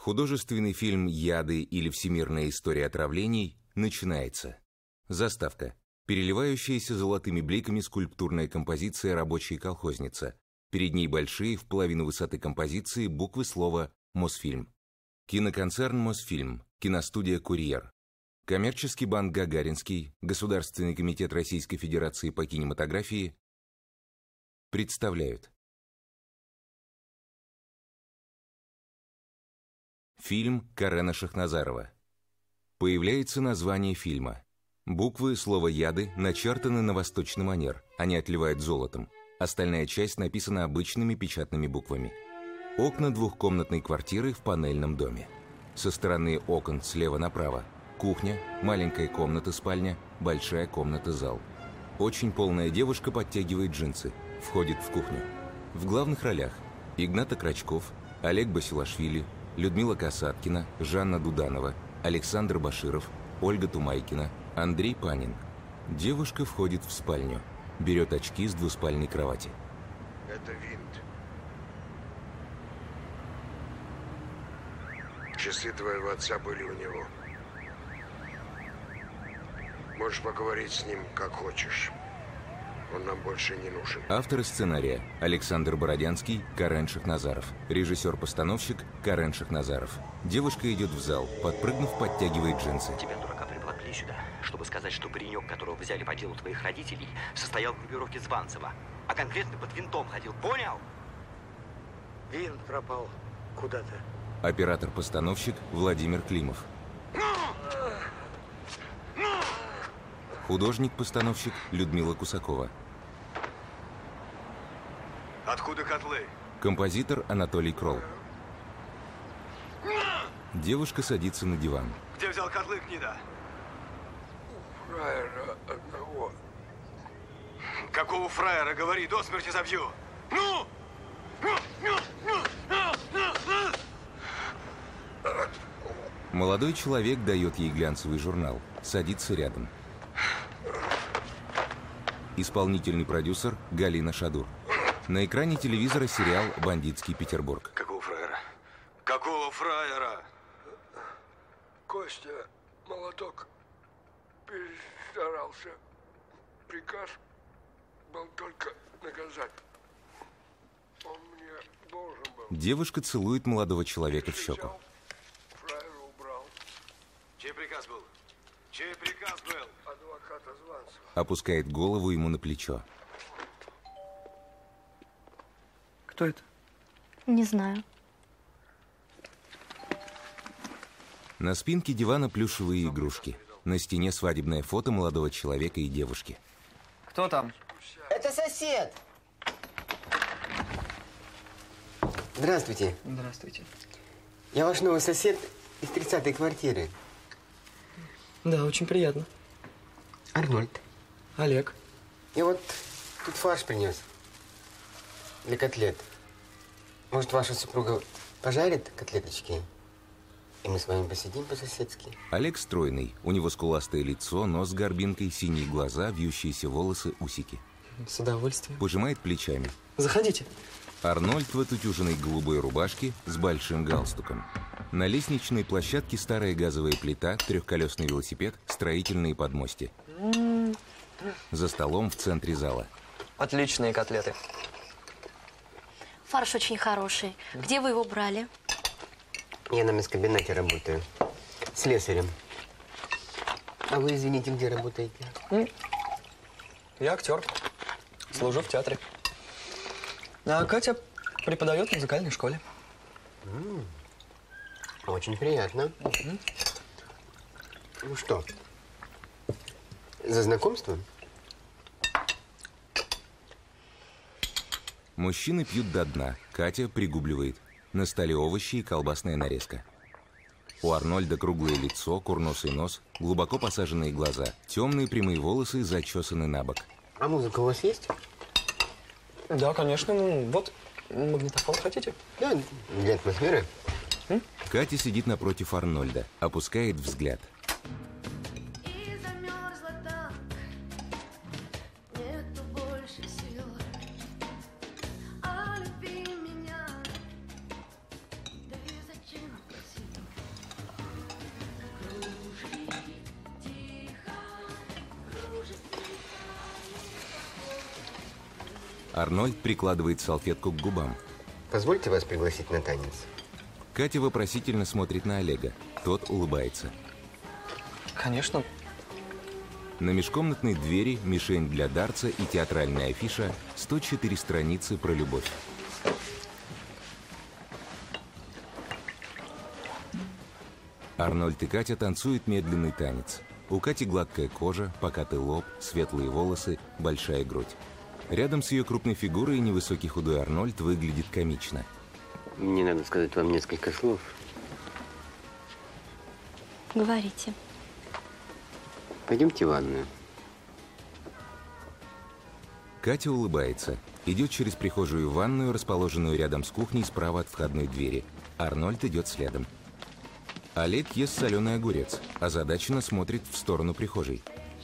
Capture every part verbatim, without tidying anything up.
Художественный фильм «Яды» или «Всемирная история отравлений» начинается. Заставка. Переливающаяся золотыми бликами скульптурная композиция «Рабочая колхозница». Перед ней большие, в половину высоты композиции, буквы слова «Мосфильм». Киноконцерн «Мосфильм», киностудия «Курьер». Коммерческий банк «Гагаринский», Государственный комитет Российской Федерации по кинематографии представляют. Фильм Карена Шахназарова. Появляется название фильма. Буквы слова «Яды» начертаны на восточный манер, они отливают золотом. Остальная часть написана обычными печатными буквами. Окна двухкомнатной квартиры в панельном доме. Со стороны окон слева направо кухня, маленькая комната-спальня, большая комната-зал. Очень полная девушка подтягивает джинсы, входит в кухню. В главных ролях Игнат Крачков, Олег Басилашвили, Людмила Касаткина, Жанна Дуданова, Александр Баширов, Ольга Тумайкина, Андрей Панин. Девушка входит в спальню, берет очки с двуспальной кровати. Это винт. Часы твоего отца были у него. Можешь поговорить с ним как хочешь. Он нам больше не нужен. Авторы сценария Александр Бородянский, Карен Шахназаров. Режиссер-постановщик Карен Шахназаров. Девушка идет в зал, подпрыгнув, подтягивает джинсы. Тебя, дурака, приволокли сюда, чтобы сказать, что паренек, которого взяли по делу твоих родителей, состоял в группировке Званцева, а конкретно под винтом ходил, понял? Винт пропал куда-то. Оператор-постановщик Владимир Климов. Художник-постановщик Людмила Кусакова. Откуда котлы? Композитор Анатолий Кролл. Девушка садится на диван. Где взял котлы, гнида? У фраера одного. Какого фраера, говори, до смерти забью. Ну! Молодой человек дает ей глянцевый журнал, садится рядом. Исполнительный продюсер Галина Шадур. На экране телевизора сериал «Бандитский Петербург». Какого фраера? Какого фраера? Костя Молоток перестарался. Приказ был только наказать. Он мне должен был. Девушка целует молодого человека в щеку. Фраера убрал. Чей приказ был? Чей приказ был? Адвоката Званцева. Опускает голову ему на плечо. Кто это? Не знаю. На спинке дивана плюшевые игрушки. На стене свадебное фото молодого человека и девушки. Кто там? Это сосед. Здравствуйте. Здравствуйте. Я ваш новый сосед из тридцатой квартиры. Да, очень приятно. Арнольд. Олег. Я вот тут фарш принес для котлет. Может, ваша супруга пожарит котлеточки? И мы с вами посидим по-соседски. Олег стройный. У него скуластое лицо, нос с горбинкой, синие глаза, вьющиеся волосы, усики. С удовольствием. Пожимает плечами. Заходите. Арнольд в отутюженной голубой рубашке с большим галстуком. На лестничной площадке старая газовая плита, трехколесный велосипед, строительные подмости. За столом в центре зала. Отличные котлеты. Фарш очень хороший. Где вы его брали? Я на мясокомбинате работаю. Слесарем. А вы, извините, где работаете? Я актер. Служу в театре. А Катя преподает в музыкальной школе. М-м. Очень приятно. Угу. Ну что, за знакомство? Мужчины пьют до дна. Катя пригубливает. На столе овощи и колбасная нарезка. У Арнольда круглое лицо, курносый нос, глубоко посаженные глаза. Темные прямые волосы зачесаны на бок. А музыка у вас есть? Да, конечно. Ну, вот магнитофон хотите? Да, для атмосферы. М? Катя сидит напротив Арнольда, опускает взгляд. Арнольд прикладывает салфетку к губам. Позвольте вас пригласить на танец. Катя вопросительно смотрит на Олега. Тот улыбается. Конечно. На межкомнатной двери мишень для дартса и театральная афиша сто четыре страницы про любовь. Арнольд и Катя танцуют медленный танец. У Кати гладкая кожа, покатый лоб, светлые волосы, большая грудь. Рядом с ее крупной фигурой невысокий худой Арнольд выглядит комично. Мне надо сказать вам несколько слов. Говорите. Пойдемте в ванную. Катя улыбается. Идет через прихожую в ванную, расположенную рядом с кухней справа от входной двери. Арнольд идет следом. Олег ест соленый огурец, озадаченно смотрит в сторону прихожей.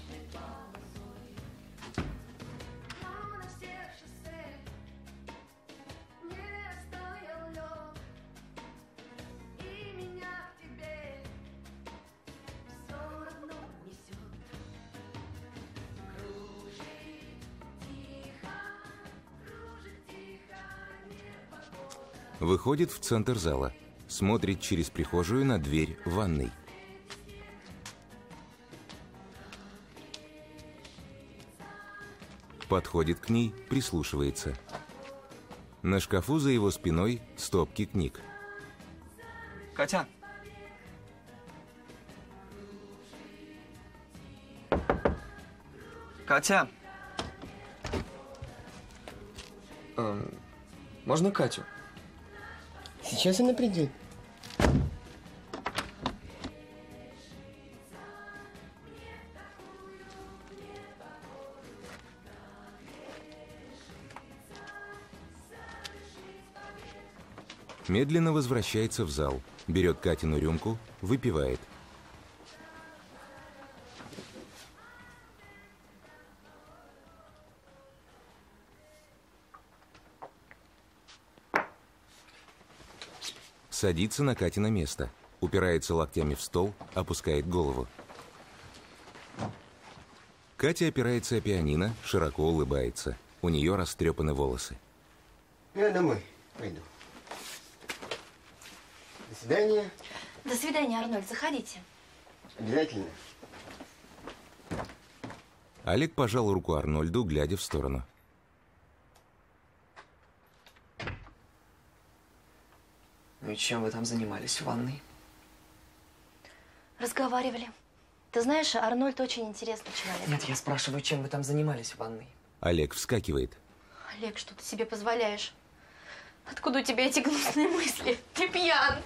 Выходит в центр зала. Смотрит через прихожую на дверь в ванной. Подходит к ней, прислушивается. На шкафу за его спиной стопки книг. Катя. Катя. Эм, можно Катю? Сейчас она придет. Медленно возвращается в зал, берет Катину рюмку, выпивает. Садится на Катино место, упирается локтями в стол, опускает голову. Катя опирается о пианино, широко улыбается. У нее растрепаны волосы. Я домой пойду. До свидания. До свидания, Арнольд. Заходите. Обязательно. Олег пожал руку Арнольду, глядя в сторону. Ну и чем вы там занимались в ванной? Разговаривали. Ты знаешь, Арнольд очень интересный человек. Нет, я спрашиваю, чем вы там занимались в ванной? Олег вскакивает. Олег, что ты себе позволяешь? Откуда у тебя эти гнусные мысли? Ты пьян.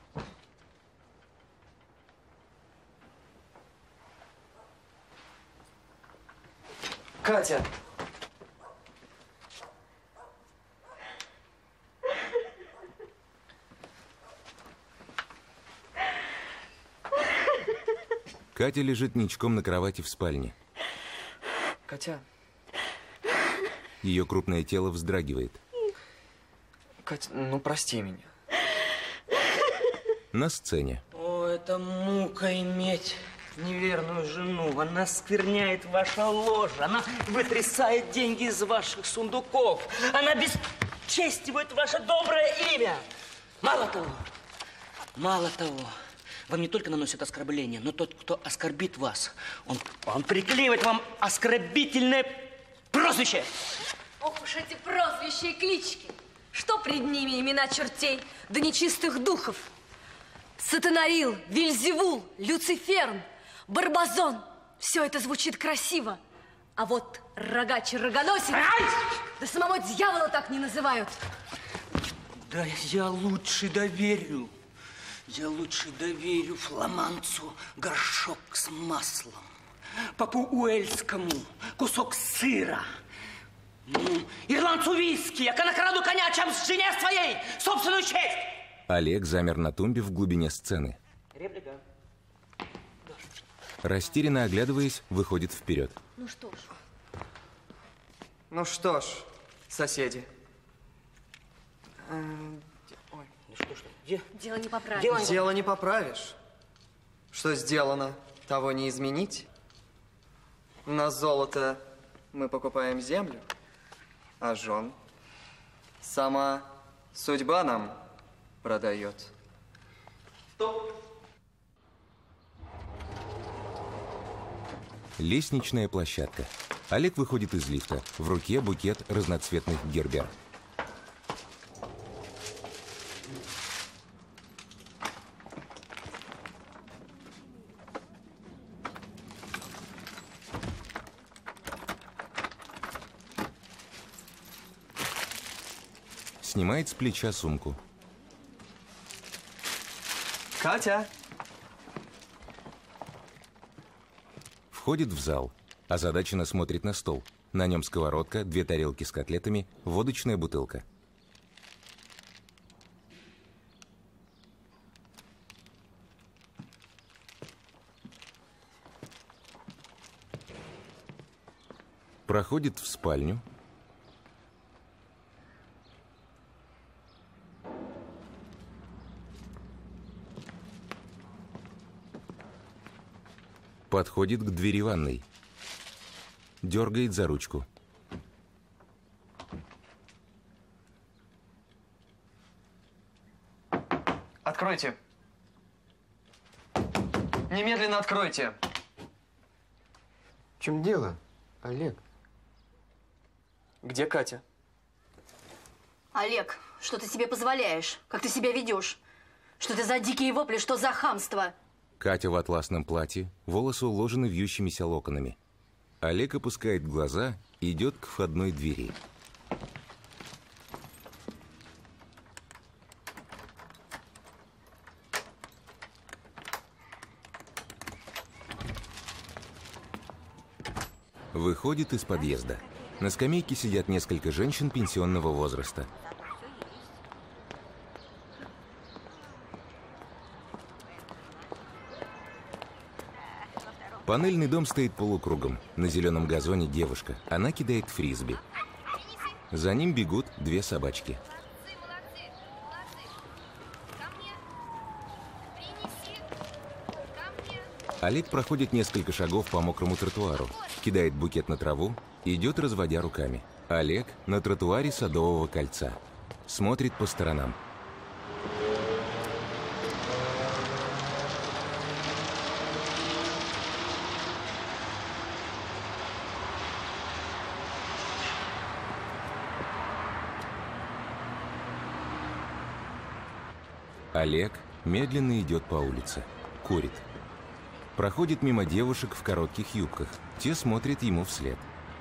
Катя! Катя лежит ничком на кровати в спальне. Катя. Ее крупное тело вздрагивает. Катя, ну прости меня. На сцене. О, это мука иметь неверную жену. Она скверняет ваше ложе. Она вытрясает деньги из ваших сундуков. Она бесчестивает ваше доброе имя. Мало того, мало того, вам не только наносят оскорбление, но тот, кто оскорбит вас, он, он приклеивает вам оскорбительное прозвище. Ох уж эти прозвища и клички. Что пред ними имена чертей да нечистых духов? Сатанаил, Вельзевул, Люциферн, Барбазон. Все это звучит красиво. А вот рогач и рогоносец, да самого дьявола так не называют. Да я лучше доверю. Я лучше доверю фламандцу горшок с маслом, папу Уэльскому кусок сыра, ну, ирландцу виски, я накраду коня, чем с жене своей собственную честь. Олег замер на тумбе в глубине сцены. Реплика. Растерянно оглядываясь, выходит вперед. Ну что ж. Ну что ж, соседи. Ой, ну что, что, где? Дело не поправишь. Дело, Дело не поправишь. Что сделано, того не изменить. На золото мы покупаем землю. а жен сама судьба нам продает. Стоп! Лестничная площадка. Олег выходит из лифта. В руке букет разноцветных гербер. Снимает с плеча сумку. Катя! Входит в зал. Озадаченно смотрит на стол. На нем сковородка, две тарелки с котлетами, водочная бутылка. Проходит в спальню. Подходит к двери ванной. Дергает за ручку. Откройте. Немедленно откройте. В чем дело, Олег? Где Катя? Олег, что ты себе позволяешь? Как ты себя ведешь? Что это за дикие вопли, что за хамство? Катя в атласном платье, волосы уложены вьющимися локонами. Олег опускает глаза и идет к входной двери. Выходит из подъезда. На скамейке сидят несколько женщин пенсионного возраста. Панельный дом стоит полукругом. На зеленом газоне девушка. Она кидает фрисби. За ним бегут две собачки. Олег проходит несколько шагов по мокрому тротуару, кидает букет на траву и идет, разводя руками. Олег на тротуаре Садового кольца. Смотрит по сторонам. Олег медленно идет по улице. Курит. Проходит мимо девушек в коротких юбках. Те смотрят ему вслед.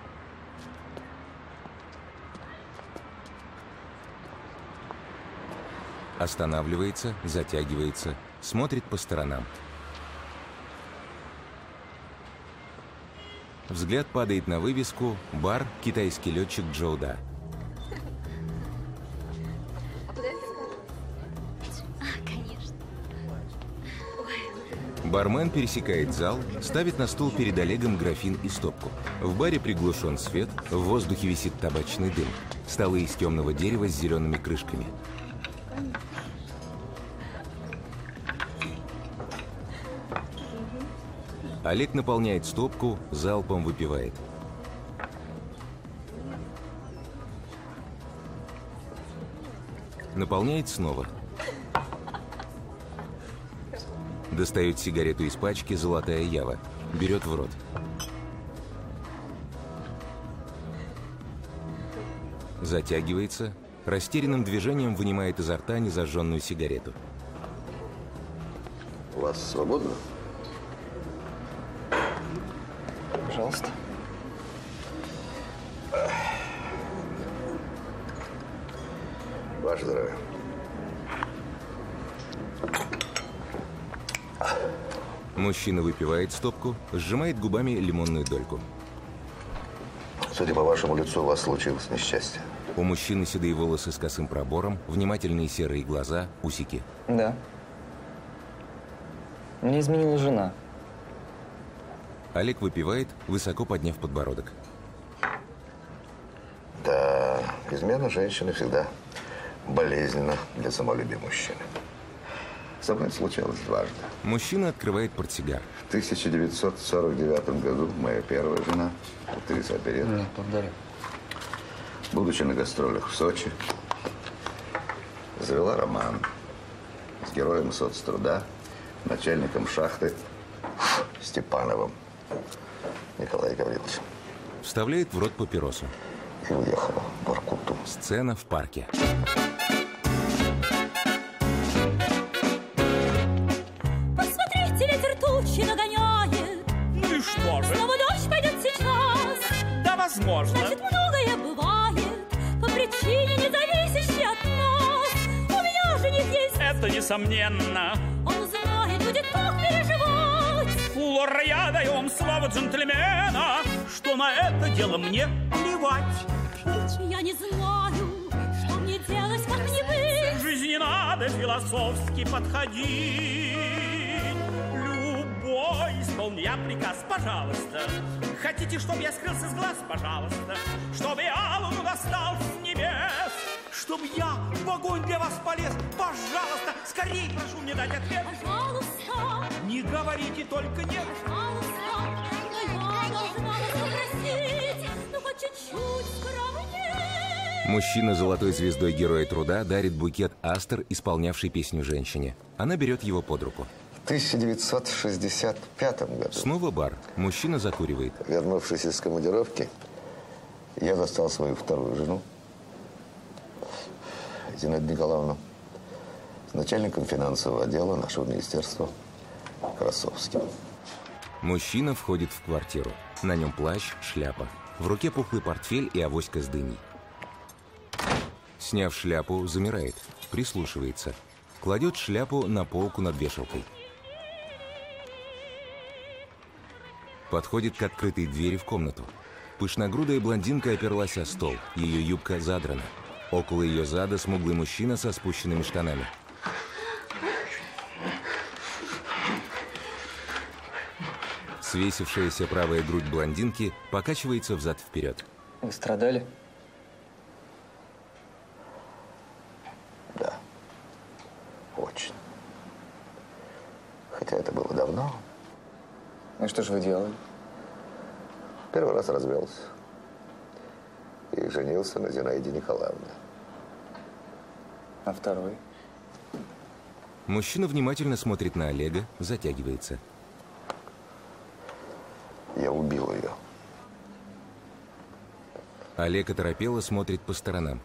Останавливается, затягивается, смотрит по сторонам. Взгляд падает на вывеску «Бар «Китайский летчик Джоуда». Бармен пересекает зал, ставит на стол перед Олегом графин и стопку. В баре приглушен свет, в воздухе висит табачный дым. Столы из темного дерева с зелеными крышками. Олег наполняет стопку, залпом выпивает. Наполняет снова. Достает сигарету из пачки «Золотая Ява». Берет в рот. Затягивается. Растерянным движением вынимает изо рта незажженную сигарету. У вас свободно? Пожалуйста. Ваше здоровье. Мужчина выпивает стопку, сжимает губами лимонную дольку. Судя по вашему лицу, у вас случилось несчастье. У мужчины седые волосы с косым пробором, внимательные серые глаза, усики. Да. Мне изменила жена. Олег выпивает, высоко подняв подбородок. Да, измена женщины всегда болезненна для самолюбия мужчины. Со мной случалось дважды. Мужчина открывает портсигар. В тысяча девятьсот сорок девятом году моя первая жена, актриса оперетты. Нет, благодарю. будучи на гастролях в Сочи, завела роман с героем соцтруда, начальником шахты Степановым Николаем Гавриловичем. Вставляет в рот папиросу. И уехала в Воркуту. Сцена в парке. Посмотрите, ветер тучи нагоняет. Ну и что же? Снова дождь пойдет сейчас. Да, возможно. Значит, многое бывает по причине, не зависящей от нас. У меня жених есть. Это несомненно. Он знает, будет так переживать. Флора, я даю вам слово джентльмена, что на это дело мне плевать. Я не знаю, что мне делать, как мне быть. В жизни надо философски подходить. Любой исполня приказ, пожалуйста. Хотите, чтобы я скрылся с глаз, пожалуйста. Чтобы я луну достал с небес. Чтоб я в огонь для вас полез, пожалуйста. Скорей прошу мне дать ответ. Пожалуйста. Не говорите только нет. Пожалуйста. Но я должна вас попросить, ну хоть чуть-чуть скромнее. Мужчина с золотой звездой Героя труда дарит букет астр, исполнявшей песню женщине. Она берет его под руку. В тысяча девятьсот шестьдесят пятом году. Снова бар. Мужчина закуривает. Вернувшись из командировки, я застал свою вторую жену, Зинаиду Николаевну, с начальником финансового отдела нашего министерства Красовским. Мужчина входит в квартиру. На нем плащ, шляпа. В руке пухлый портфель и авоська с дыней. Сняв шляпу, замирает. Прислушивается. Кладет шляпу на полку над вешалкой. Подходит к открытой двери в комнату. Пышногрудая блондинка оперлась о стол. Ее юбка задрана. Около ее зада смуглый мужчина со спущенными штанами. Свесившаяся правая грудь блондинки покачивается взад-вперед. Вы страдали? Да. Очень. Хотя это было давно. Ну и что же вы делали? Первый раз развелся. И женился на Зинаиде Николаевне. А второй? Мужчина внимательно смотрит на Олега, затягивается. Я убил ее. Олег оторопело смотрит по сторонам.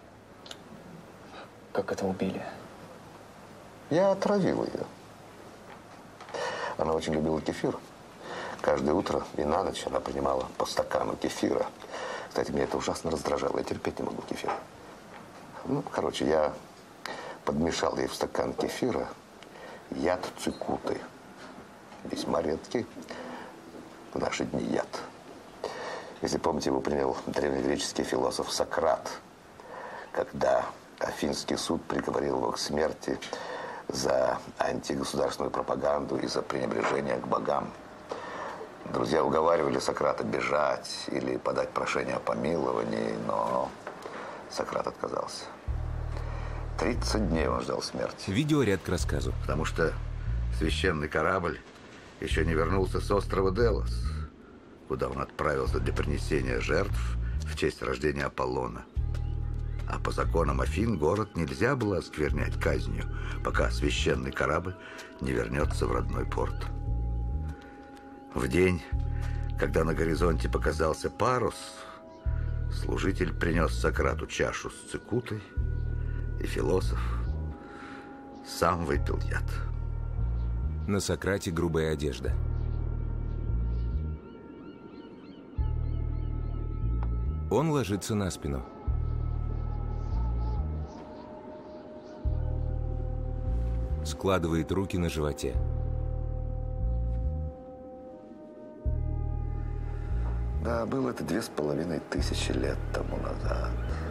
Как это убили? Я отравил ее. Она очень любила кефир. Каждое утро и на ночь она принимала по стакану кефира. Кстати, меня это ужасно раздражало. Я терпеть не могу кефир. Ну, короче, я подмешал ей в стакан кефира яд цикуты. Весьма редкий в наши дни яд. Если помните, его принял древнегреческий философ Сократ, когда Афинский суд приговорил его к смерти за антигосударственную пропаганду и за пренебрежение к богам. Друзья уговаривали Сократа бежать или подать прошение о помиловании, но Сократ отказался. тридцать дней он ждал смерти. Видеоряд к рассказу. Потому что священный корабль еще не вернулся с острова Делос, куда он отправился для принесения жертв в честь рождения Аполлона. А по законам Афин город нельзя было осквернять казнью, пока священный корабль не вернется в родной порт. В день, когда на горизонте показался парус, служитель принес Сократу чашу с цикутой, и философ сам выпил яд. На Сократе грубая одежда. Он ложится на спину. Складывает руки на животе. Да, было это две с половиной тысячи лет тому назад.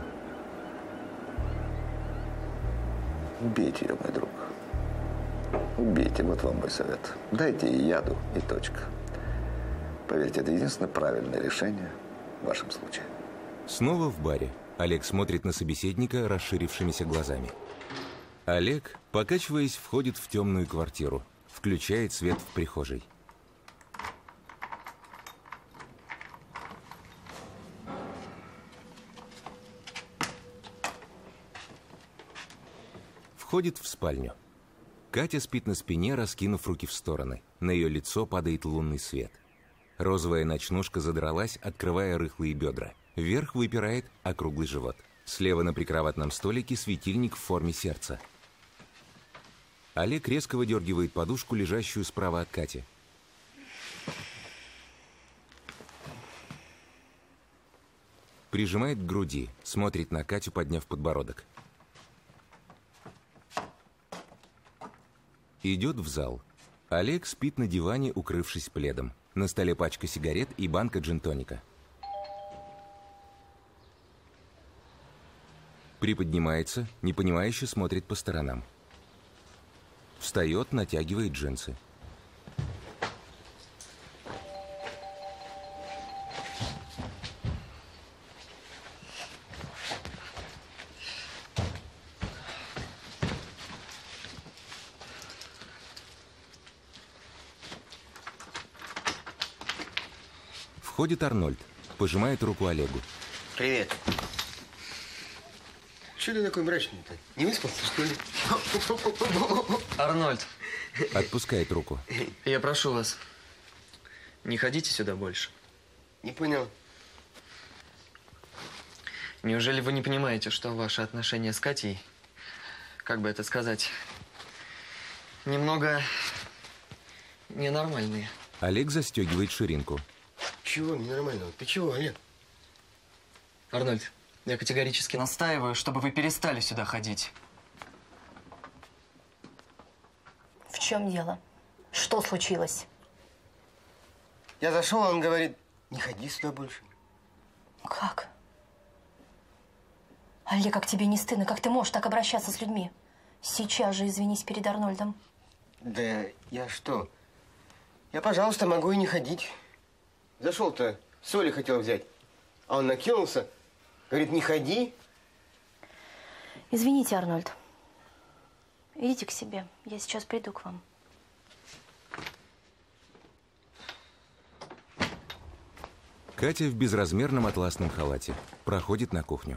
Убейте ее, мой друг. Убейте, вот вам мой совет. Дайте ей яду и точка. Поверьте, это единственное правильное решение в вашем случае. Снова в баре. Олег смотрит на собеседника расширившимися глазами. Олег, покачиваясь, входит в темную квартиру. Включает свет в прихожей. Входит в спальню. Катя спит на спине, раскинув руки в стороны. На ее лицо падает лунный свет. Розовая ночнушка задралась, открывая рыхлые бедра. Вверх выпирает округлый живот. Слева на прикроватном столике светильник в форме сердца. Олег резко выдергивает подушку, лежащую справа от Кати. Прижимает к груди, смотрит на Катю, подняв подбородок. Идет в зал. Олег спит на диване, укрывшись пледом. На столе пачка сигарет и банка джин-тоника. Приподнимается, непонимающе смотрит по сторонам. Встает, натягивает джинсы. Входит Арнольд, пожимает руку Олегу. Привет. Что ты такой мрачный-то? Не выспался, что ли? Арнольд. Отпускает руку. Я прошу вас, не ходите сюда больше. Не понял. Неужели вы не понимаете, что ваши отношения с Катей, как бы это сказать, немного ненормальные? Олег застегивает ширинку. Чего ненормального? Ты чего, Олег? Арнольд, я категорически настаиваю, чтобы вы перестали сюда ходить. В чем дело? Что случилось? Я зашел, он говорит, не ходи сюда больше. Как? Олег, как тебе не стыдно? Как ты можешь так обращаться с людьми? Сейчас же извинись перед Арнольдом. Да я что? Я, пожалуйста, могу и не ходить. Зашел-то, соли хотел взять, а он накинулся, говорит, не ходи. Извините, Арнольд. Идите к себе, я сейчас приду к вам. Катя в безразмерном атласном халате проходит на кухню.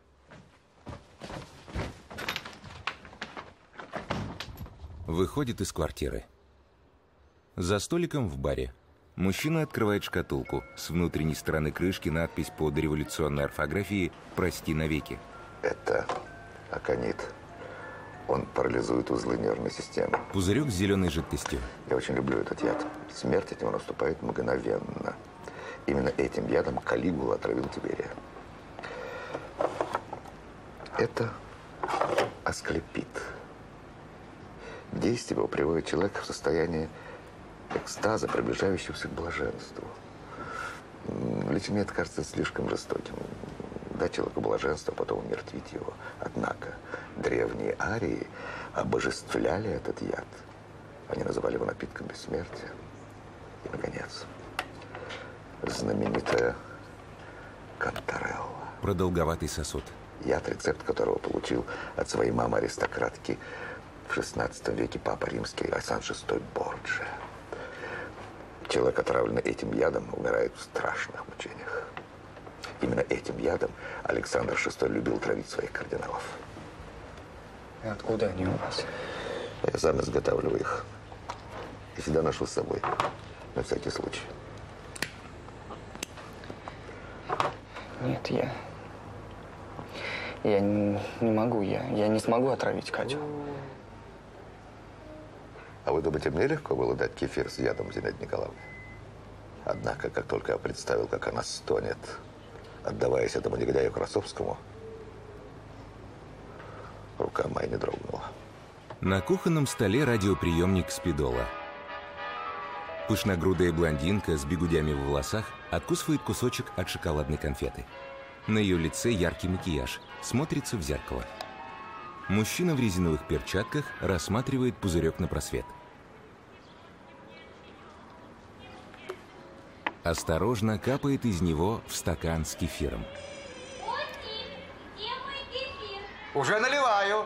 Выходит из квартиры. За столиком в баре. Мужчина открывает шкатулку. С внутренней стороны крышки надпись под революционной орфографией «Прости навеки». Это аконит. Он парализует узлы нервной системы. Пузырек с зеленой жидкостью. Я очень люблю этот яд. Смерть от него наступает мгновенно. Именно этим ядом Калигула отравил Тиберия. Это асклепит. Действие его приводит человека в состояние экстаза, приближающегося к блаженству. Лично мне это кажется слишком жестоким. Дать человеку блаженство, потом умертвить его. Однако древние арии обожествляли этот яд. Они называли его напитком бессмертия. И, наконец, знаменитая Кантарелла. Продолговатый сосуд. Яд, рецепт которого получил от своей мамы-аристократки в шестнадцатом веке папа римский Александр шестой Борджиа. Человек, отравленный этим ядом, умирает в страшных мучениях. Именно этим ядом Александр шестой любил травить своих кардиналов. И откуда они у вас? Я сам изготавливаю их. И всегда ношу с собой. На всякий случай. Нет, я... Я не, не могу, я, я не смогу отравить Катю. А вы думаете, мне легко было дать кефир с ядом Зинаиде Николаевне? Однако, как только я представил, как она стонет, отдаваясь этому негодяю Красовскому, рука моя не дрогнула. На кухонном столе радиоприемник Спидола. Пышногрудая блондинка с бигудями в волосах откусывает кусочек от шоколадной конфеты. На ее лице яркий макияж, смотрится в зеркало. Мужчина в резиновых перчатках рассматривает пузырек на просвет. Осторожно капает из него в стакан с кефиром. Уже наливаю.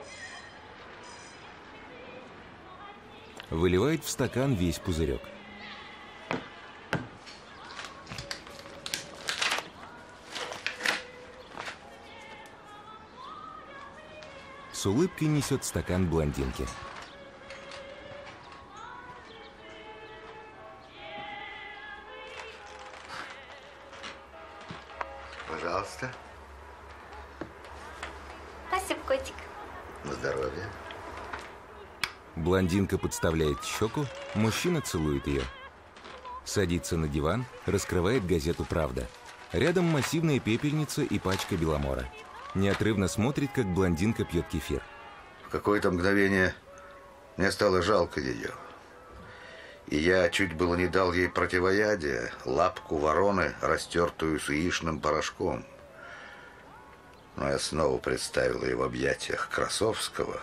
Выливает в стакан весь пузырек. с улыбкой несет стакан блондинке. Пожалуйста. Спасибо, котик. На здоровье. Блондинка подставляет щеку, мужчина целует ее. Садится на диван, раскрывает газету «Правда». Рядом массивная пепельница и пачка беломора. Неотрывно смотрит, как блондинка пьет кефир. В какое-то мгновение мне стало жалко ее. И я чуть было не дал ей противоядие, лапку вороны, растертую с яичным порошком. Но я снова представил ее в объятиях Красовского,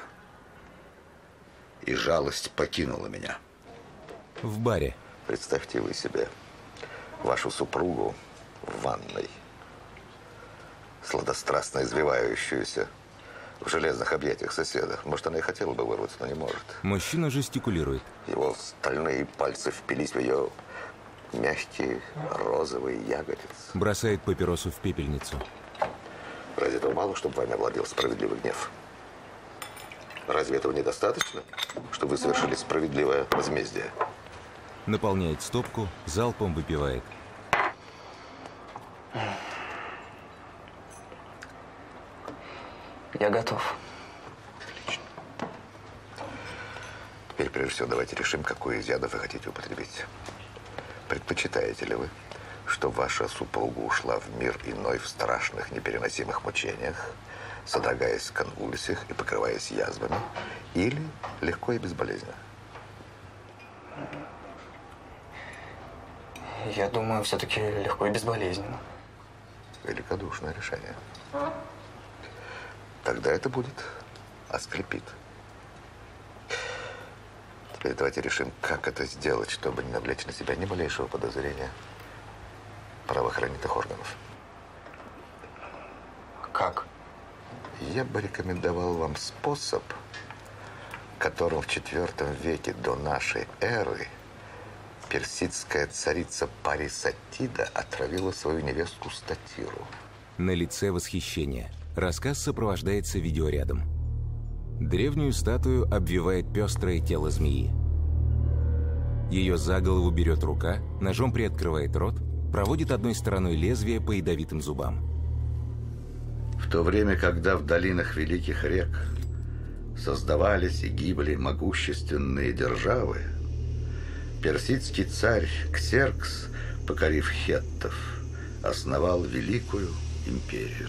и жалость покинула меня. В баре. Представьте вы себе вашу супругу в ванной, сладострастно извивающуюся в железных объятиях соседа. Может, она и хотела бы вырваться, но не может. Мужчина жестикулирует. Его стальные пальцы впились в ее мягкие розовые ягодицы. Бросает папиросу в пепельницу. Разве этого мало, чтобы вами овладел справедливый гнев? Разве этого недостаточно, что вы совершили справедливое возмездие? Наполняет стопку, залпом выпивает. Я готов. Отлично. Теперь, прежде всего, давайте решим, какой из ядов вы хотите употребить. Предпочитаете ли вы, что ваша супруга ушла в мир иной в страшных, непереносимых мучениях, содрогаясь в конвульсиях и покрываясь язвами, или легко и безболезненно? Я думаю, все-таки легко и безболезненно. Великодушное решение. Тогда это будет аскlepид. Теперь давайте решим, как это сделать, чтобы не навлечь на себя ни малейшего подозрения правоохранительных органов. Как? Я бы рекомендовал вам способ, которым в четвертом веке до нашей эры персидская царица Парисатида отравила свою невестку Статиру. На лице восхищение. Рассказ сопровождается видеорядом. Древнюю статую обвивает пестрое тело змеи. Ее за голову берет рука, ножом приоткрывает рот, проводит одной стороной лезвия по ядовитым зубам. В то время, когда в долинах великих рек создавались и гибли могущественные державы, персидский царь Ксеркс, покорив хеттов, основал великую империю.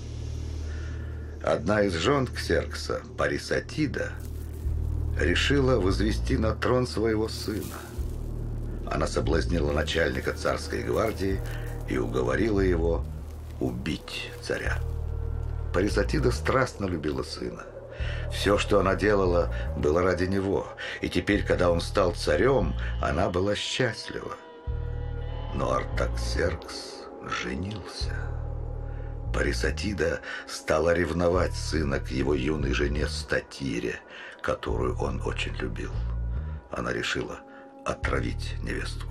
Одна из жен Ксеркса, Парисатида, решила возвести на трон своего сына. Она соблазнила начальника царской гвардии и уговорила его убить царя. Парисатида страстно любила сына. Все, что она делала, было ради него. И теперь, когда он стал царем, она была счастлива. Но Артаксеркс женился. Парисатида стала ревновать сына к его юной жене Статире, которую он очень любил. Она решила отравить невестку.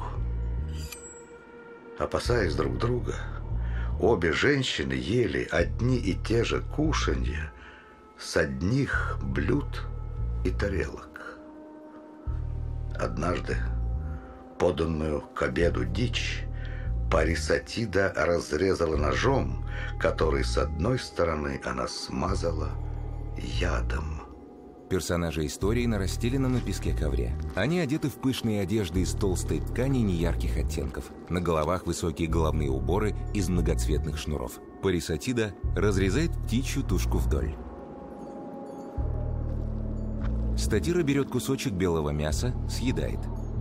Опасаясь друг друга, обе женщины ели одни и те же кушанья с одних блюд и тарелок. Однажды, поданную к обеду дичь, Парисатида разрезала ножом, который с одной стороны она смазала ядом. Персонажи истории на расстеленном на песке ковре. Они одеты в пышные одежды из толстой ткани неярких оттенков. На головах высокие головные уборы из многоцветных шнуров. Парисатида разрезает птичью тушку вдоль. Статира берет кусочек белого мяса, съедает.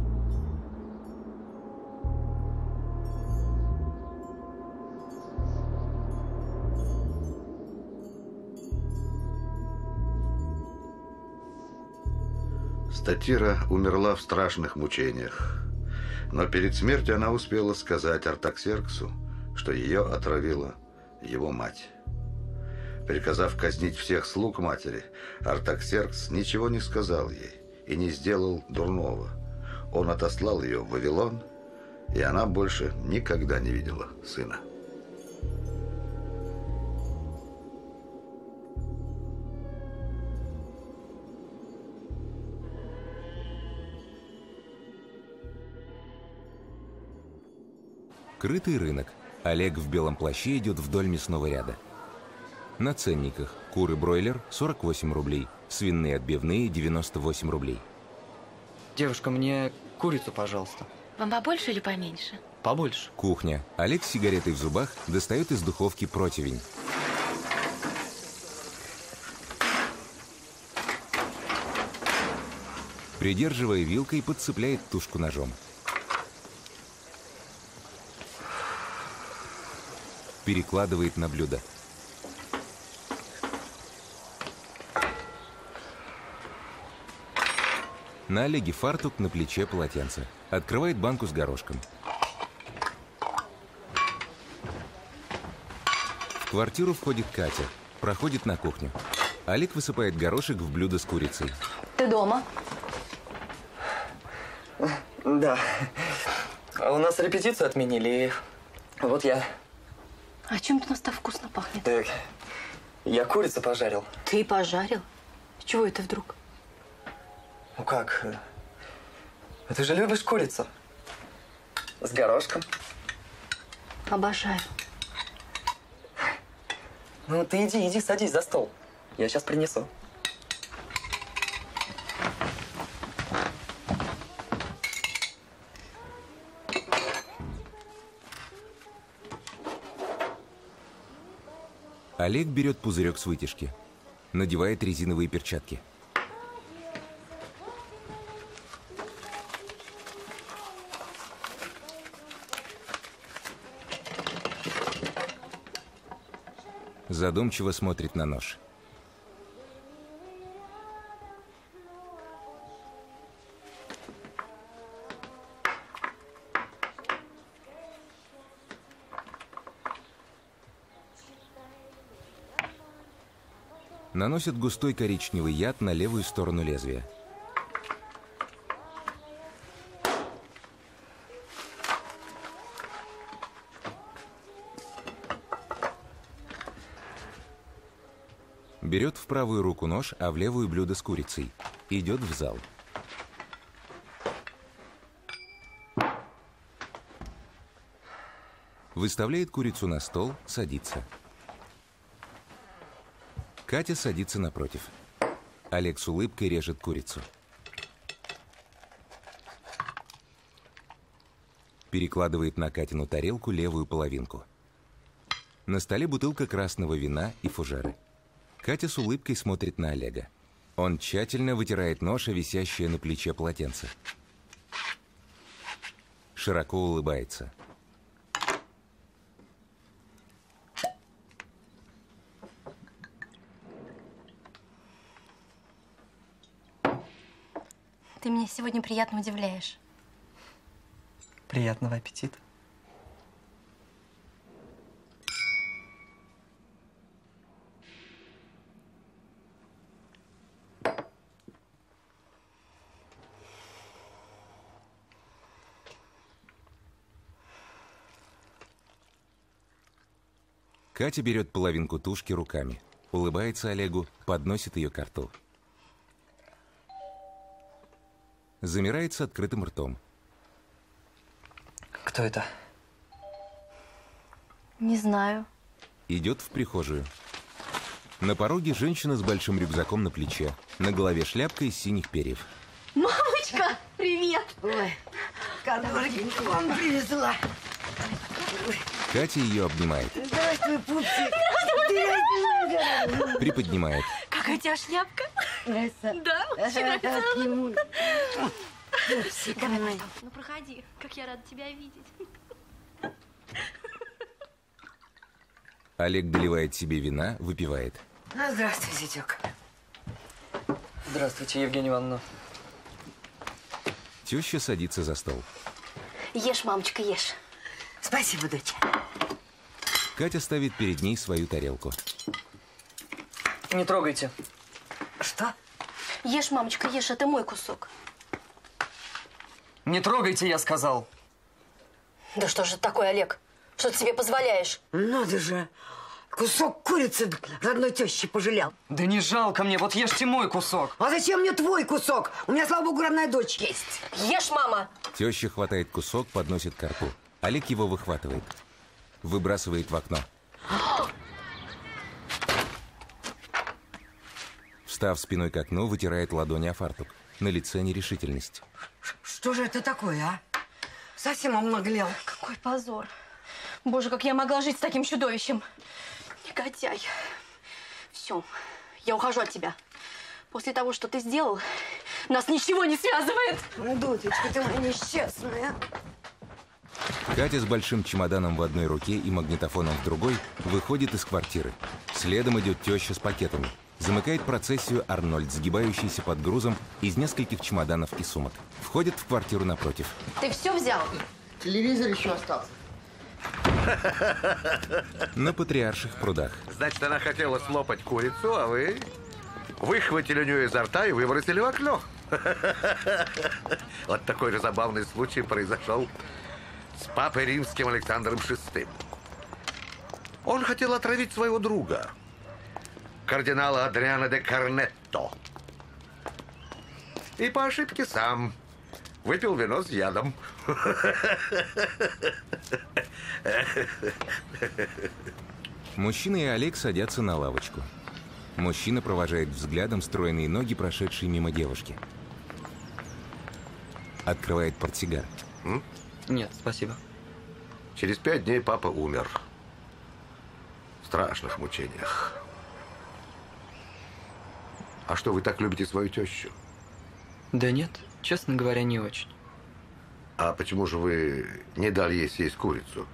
Статира умерла в страшных мучениях, но перед смертью она успела сказать Артаксерксу, что ее отравила его мать. Приказав казнить всех слуг матери, Артаксеркс ничего не сказал ей и не сделал дурного. Он отослал ее в Вавилон, и она больше никогда не видела сына. Крытый рынок. Олег в белом плаще идет вдоль мясного ряда. На ценниках. Куры-бройлер – сорок восемь рублей. Свиные отбивные – девяносто восемь рублей. Девушка, мне курицу, пожалуйста. Вам побольше или поменьше? Побольше. Кухня. Олег с сигаретой в зубах достает из духовки противень. Придерживая вилкой, подцепляет тушку ножом. Перекладывает на блюдо. На Олеге фартук, на плече полотенце. Открывает банку с горошком. В квартиру входит Катя. Проходит на кухню. Олег высыпает горошек в блюдо с курицей. Ты дома? Да. У нас репетицию отменили, и вот я. А чем у нас так вкусно пахнет? Так, я курицу пожарил. Ты пожарил? С чего это вдруг? Ну как? Ты же любишь курицу? С горошком. Обожаю. Ну ты иди, иди, садись за стол. Я сейчас принесу. Олег берет пузырек с вытяжки. Надевает резиновые перчатки. Задумчиво смотрит на нож. Наносит густой коричневый яд на левую сторону лезвия. Берет в правую руку нож, а в левую блюдо с курицей. Идет в зал. Выставляет курицу на стол, садится. Катя садится напротив. Олег с улыбкой режет курицу. Перекладывает на Катину тарелку левую половинку. На столе бутылка красного вина и фужеры. Катя с улыбкой смотрит на Олега. Он тщательно вытирает нож, висящее на плече полотенце. Широко улыбается. Ты меня сегодня приятно удивляешь. Приятного аппетита. Катя берет половинку тушки руками, улыбается Олегу, подносит ее ко рту. Замирает с открытым ртом. Кто это? Не знаю. Идет в прихожую. На пороге женщина с большим рюкзаком на плече. На голове шляпка из синих перьев. Мамочка, привет! Ой, дорогенько вам привезла. Катя ее обнимает. Здравствуй, пупсик. Приподнимает. Какая у тебя шляпка? Нравится? Да, очень нравится. Пупсик. Давай, потом. Ну, проходи. Как я рада тебя видеть. Олег доливает себе вина, выпивает. Ну, здравствуй, зятек. Здравствуйте, Евгения Ивановна. Теща садится за стол. Ешь, мамочка, ешь. Спасибо, дочь. Катя ставит перед ней свою тарелку. Не трогайте. Что? Ешь, мамочка, ешь, это мой кусок. Не трогайте, я сказал. Да что же это такое, Олег? Что ты себе позволяешь? Надо же. Кусок курицы родной тещи пожалел. Да не жалко мне, вот ешьте мой кусок. А зачем мне твой кусок? У меня, слава богу, родная дочь есть. Ешь, мама. Теща хватает кусок, подносит ко рту. Олег его выхватывает. Выбрасывает в окно. Встав спиной к окну, вытирает ладони о фартук. На лице нерешительность. Что же это такое, а? Совсем обнаглел. Какой позор. Боже, как я могла жить с таким чудовищем. Негодяй. Все, я ухожу от тебя. После того, что ты сделал, нас ничего не связывает. Ну, Дудечка, ты моя несчастная. Катя с большим чемоданом в одной руке и магнитофоном в другой выходит из квартиры. Следом идет теща с пакетами. Замыкает процессию Арнольд, сгибающийся под грузом из нескольких чемоданов и сумок. Входит в квартиру напротив. Ты все взял? Телевизор еще остался. На Патриарших прудах. Значит, она хотела слопать курицу, а вы выхватили у нее изо рта и выбросили в окно. Вот такой же забавный случай произошел с папой римским Александром шестым. Он хотел отравить своего друга, кардинала Адриано де Корнетто. И по ошибке сам выпил вино с ядом. Мужчина и Олег садятся на лавочку. Мужчина провожает взглядом стройные ноги, прошедшие мимо девушки. Открывает портсигар. М? Нет, спасибо. Через пять дней папа умер. В страшных мучениях. А что, вы так любите свою тещу? Да нет, честно говоря, не очень. А почему же вы не дали ей съесть курицу?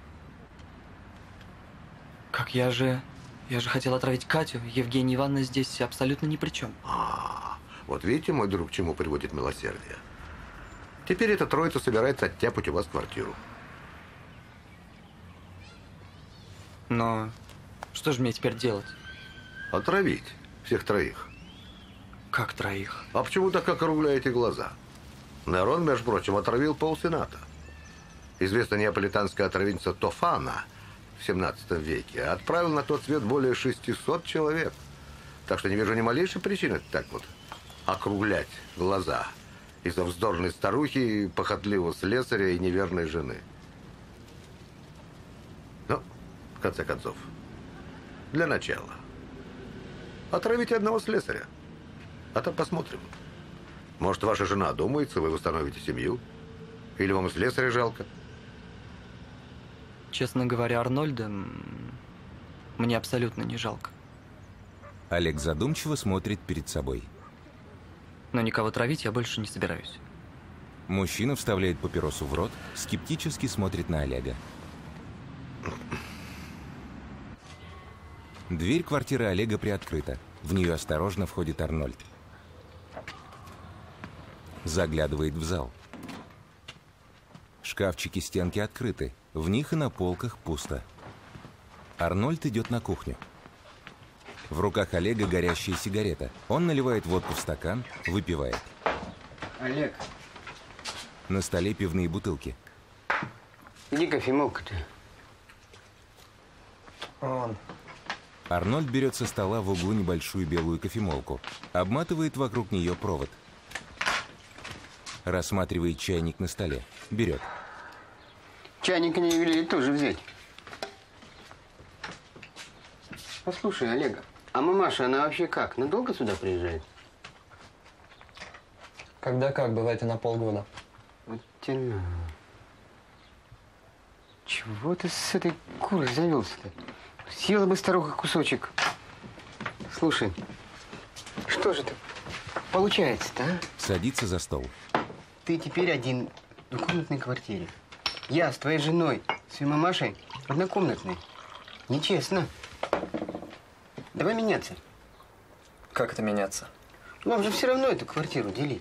Как я же... Я же хотел отравить Катю. Евгения Ивановна здесь абсолютно ни при чем. А, вот видите, мой друг, к чему приводит милосердие. Теперь эта троица собирается оттяпать у вас квартиру. Но что же мне теперь делать? Отравить всех троих. Как троих? А почему так округляете глаза? Нерон, между прочим, отравил полсената. Известная неаполитанская отравительница Тофана в семнадцатом веке отправил на тот свет более шестисот человек. Так что не вижу ни малейшей причины так вот округлять глаза из-за вздорной старухи, похотливого слесаря и неверной жены. Ну, в конце концов, для начала отравите одного слесаря, а там посмотрим. Может, ваша жена одумается, вы восстановите семью? Или вам слесаря жалко? Честно говоря, Арнольда мне абсолютно не жалко. Олег задумчиво смотрит перед собой. Но никого травить я больше не собираюсь. Мужчина вставляет папиросу в рот, скептически смотрит на Олега. Дверь квартиры Олега приоткрыта. В нее осторожно входит Арнольд. Заглядывает в зал. Шкафчики, стенки открыты. В них и на полках пусто. Арнольд идет на кухню. В руках Олега горящая сигарета. Он наливает водку в стакан, выпивает. Олег. На столе пивные бутылки. Иди кофемолку-то. Он. Арнольд берет со стола в углу небольшую белую кофемолку. Обматывает вокруг нее провод. Рассматривает чайник на столе. Берет. Чайник не велели тоже взять. Послушай, Олега, а мамаша, она вообще как? Надолго сюда приезжает? Когда как, бывает и на полгода. Вот тяна. Чего ты с этой курой завелся-то? Съела бы старуха кусочек. Слушай, что же это получается-то, а? Садится за стол. Ты теперь один в двухкомнатной квартире. Я с твоей женой, с твоей мамашей однокомнатной. Нечестно. Давай меняться. Как это меняться? Вам же все равно эту квартиру делить.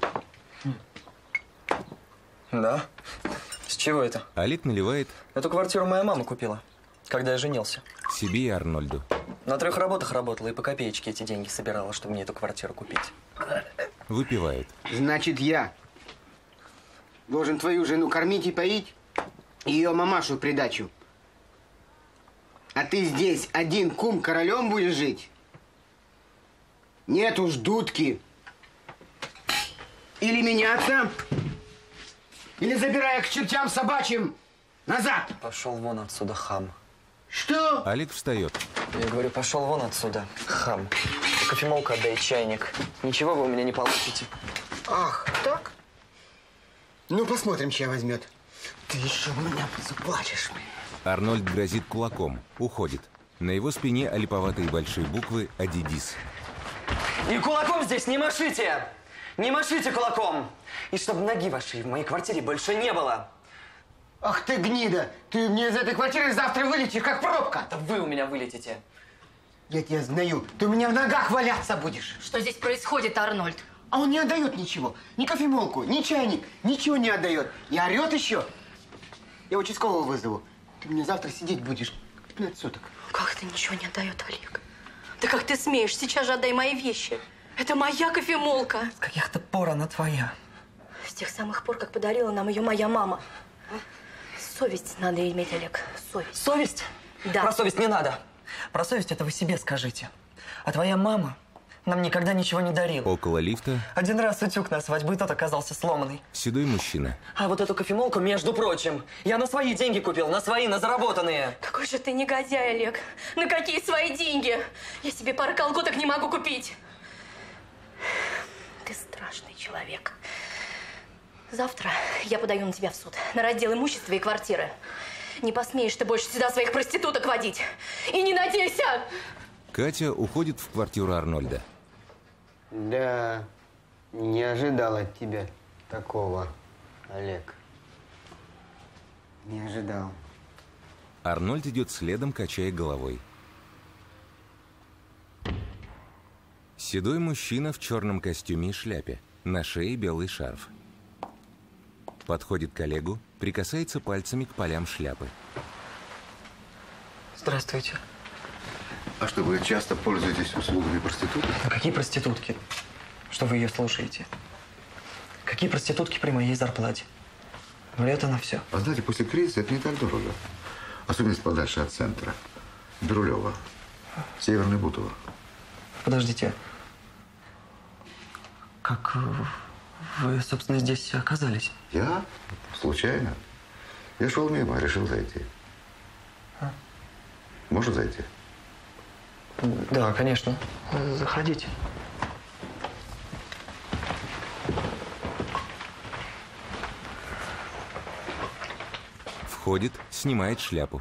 Да? С чего это? Олег наливает. Эту квартиру моя мама купила, когда я женился. Себе и Арнольду. На трех работах работала и по копеечке эти деньги собирала, чтобы мне эту квартиру купить. Выпивает. Значит, я должен твою жену кормить и поить, и ее мамашу в придачу. А ты здесь один кум королем будешь жить? Нет уж, дудки. Или меняться, или забирай к чертям собачьим. Назад! Пошел вон отсюда, хам. Что? Олег встает. Я говорю, пошел вон отсюда, хам. Кофемолку отдай, чайник. Ничего вы у меня не получите. Ах, так? Ну, посмотрим, чья возьмет. Ты еще у меня заплачешь. Арнольд грозит кулаком, уходит. На его спине олиповатые большие буквы «Адидис». И кулаком здесь не машите! Не машите кулаком! И чтобы ноги вашей в моей квартире больше не было. Ах ты гнида! Ты мне из этой квартиры завтра вылетишь, как пробка! Да вы у меня вылетите. Я тебя знаю. Ты у меня в ногах валяться будешь. Что здесь происходит, Арнольд? А он не отдает ничего. Ни кофемолку, ни чайник. Ничего не отдает. И орет еще. Я участкового вызову. Ты мне завтра сидеть будешь пятнадцать суток. Как ты ничего не отдает, Олег? Да как ты смеешь? Сейчас же отдай мои вещи. Это моя кофемолка. С каких-то пор она твоя. С тех самых пор, как подарила нам ее моя мама. Совесть надо иметь, Олег. Совесть. Совесть? Да. Про совесть не надо. Про совесть это вы себе скажите. А твоя мама нам никогда ничего не дарила. Около лифта Один раз утюг на свадьбу, и тот оказался сломанный. седой мужчина. А вот эту кофемолку, между прочим, я на свои деньги купил, на свои, на заработанные. Какой же ты негодяй, Олег. На какие свои деньги? Я себе пары колготок не могу купить. Ты страшный человек. Завтра я подаю на тебя в суд. На раздел имущества и квартиры. Не посмеешь ты больше сюда своих проституток водить. И не надейся! Катя уходит в квартиру Арнольда. Да, не ожидал от тебя такого, Олег. Не ожидал. Арнольд идет следом, качая головой. Седой мужчина в черном костюме и шляпе. На шее белый шарф. Подходит к Олегу, прикасается пальцами к полям шляпы. Здравствуйте. А что, вы часто пользуетесь услугами проституток? А какие проститутки? Что вы ее слушаете? Какие проститутки при моей зарплате? Врет она все. А знаете, после кризиса это не так дорого. Особенно подальше от центра. Бирюлево. Северный Бутово. Подождите. Как вы, собственно, здесь оказались? Я? Случайно. Я шел мимо, решил зайти. А? Можно зайти? Да, конечно. Заходите. Входит, снимает шляпу.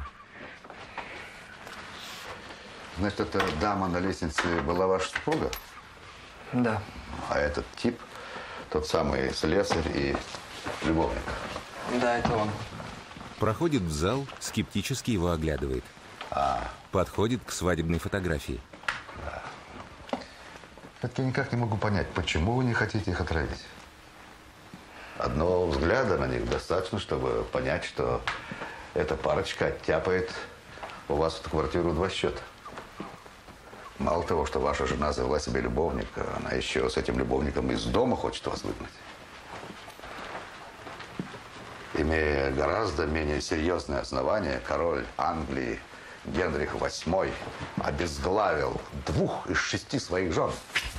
Значит, эта дама на лестнице была ваша супруга? Да. А этот тип, тот самый слесарь и любовник? Да, это он. Проходит в зал, скептически его оглядывает. А. Подходит к свадебной фотографии. Да. Это я никак не могу понять, почему вы не хотите их отравить. Одного взгляда на них достаточно, чтобы понять, что эта парочка оттяпает у вас эту квартиру два счета. Мало того, что ваша жена завела себе любовника, она еще с этим любовником из дома хочет вас выгнать. Имея гораздо менее серьезное основание, король Англии Генрих восьмой обезглавил двух из шести своих жен.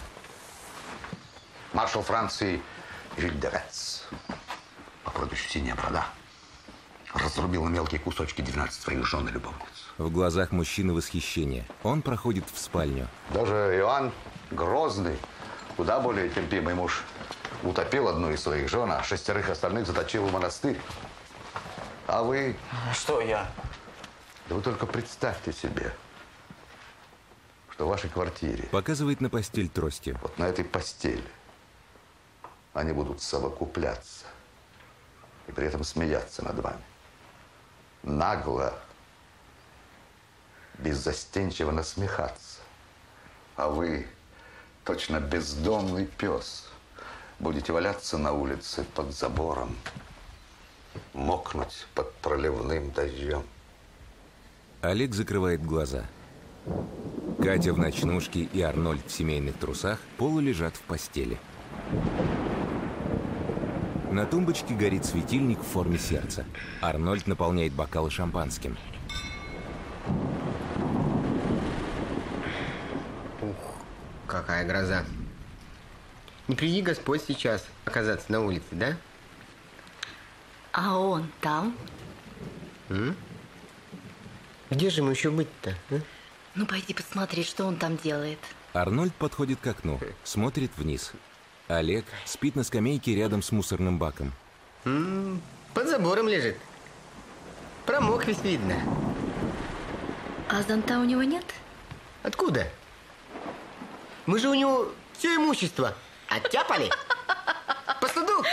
Маршал Франции Жиль де Ретц по прозвищу Синяя Борода разрубил на мелкие кусочки двенадцать своих жен и любовниц. В глазах мужчины восхищение. Он проходит в спальню. Даже Иоанн Грозный, куда более терпимый муж, утопил одну из своих жен, а шестерых остальных заточил в монастырь. А вы... Что я? Да вы только представьте себе, что в вашей квартире... Показывает на постель тростью. Вот на этой постели они будут совокупляться и при этом смеяться над вами. Нагло, беззастенчиво насмехаться. А вы, точно бездомный пес, будете валяться на улице под забором, мокнуть под проливным дождем. Олег закрывает глаза. Катя в ночнушке и Арнольд в семейных трусах полулежат в постели. На тумбочке горит светильник в форме сердца. Арнольд наполняет бокалы шампанским. Ух, какая гроза. Не приди Господь сейчас оказаться на улице, да? А он там? М? Где же ему еще быть-то? А? Ну, пойди посмотри, что он там делает. Арнольд подходит к окну, смотрит вниз. Олег спит на скамейке рядом с мусорным баком. М-м, под забором лежит. Промок весь видно. А зонта у него нет? Откуда? Мы же у него все имущество оттяпали. По суду.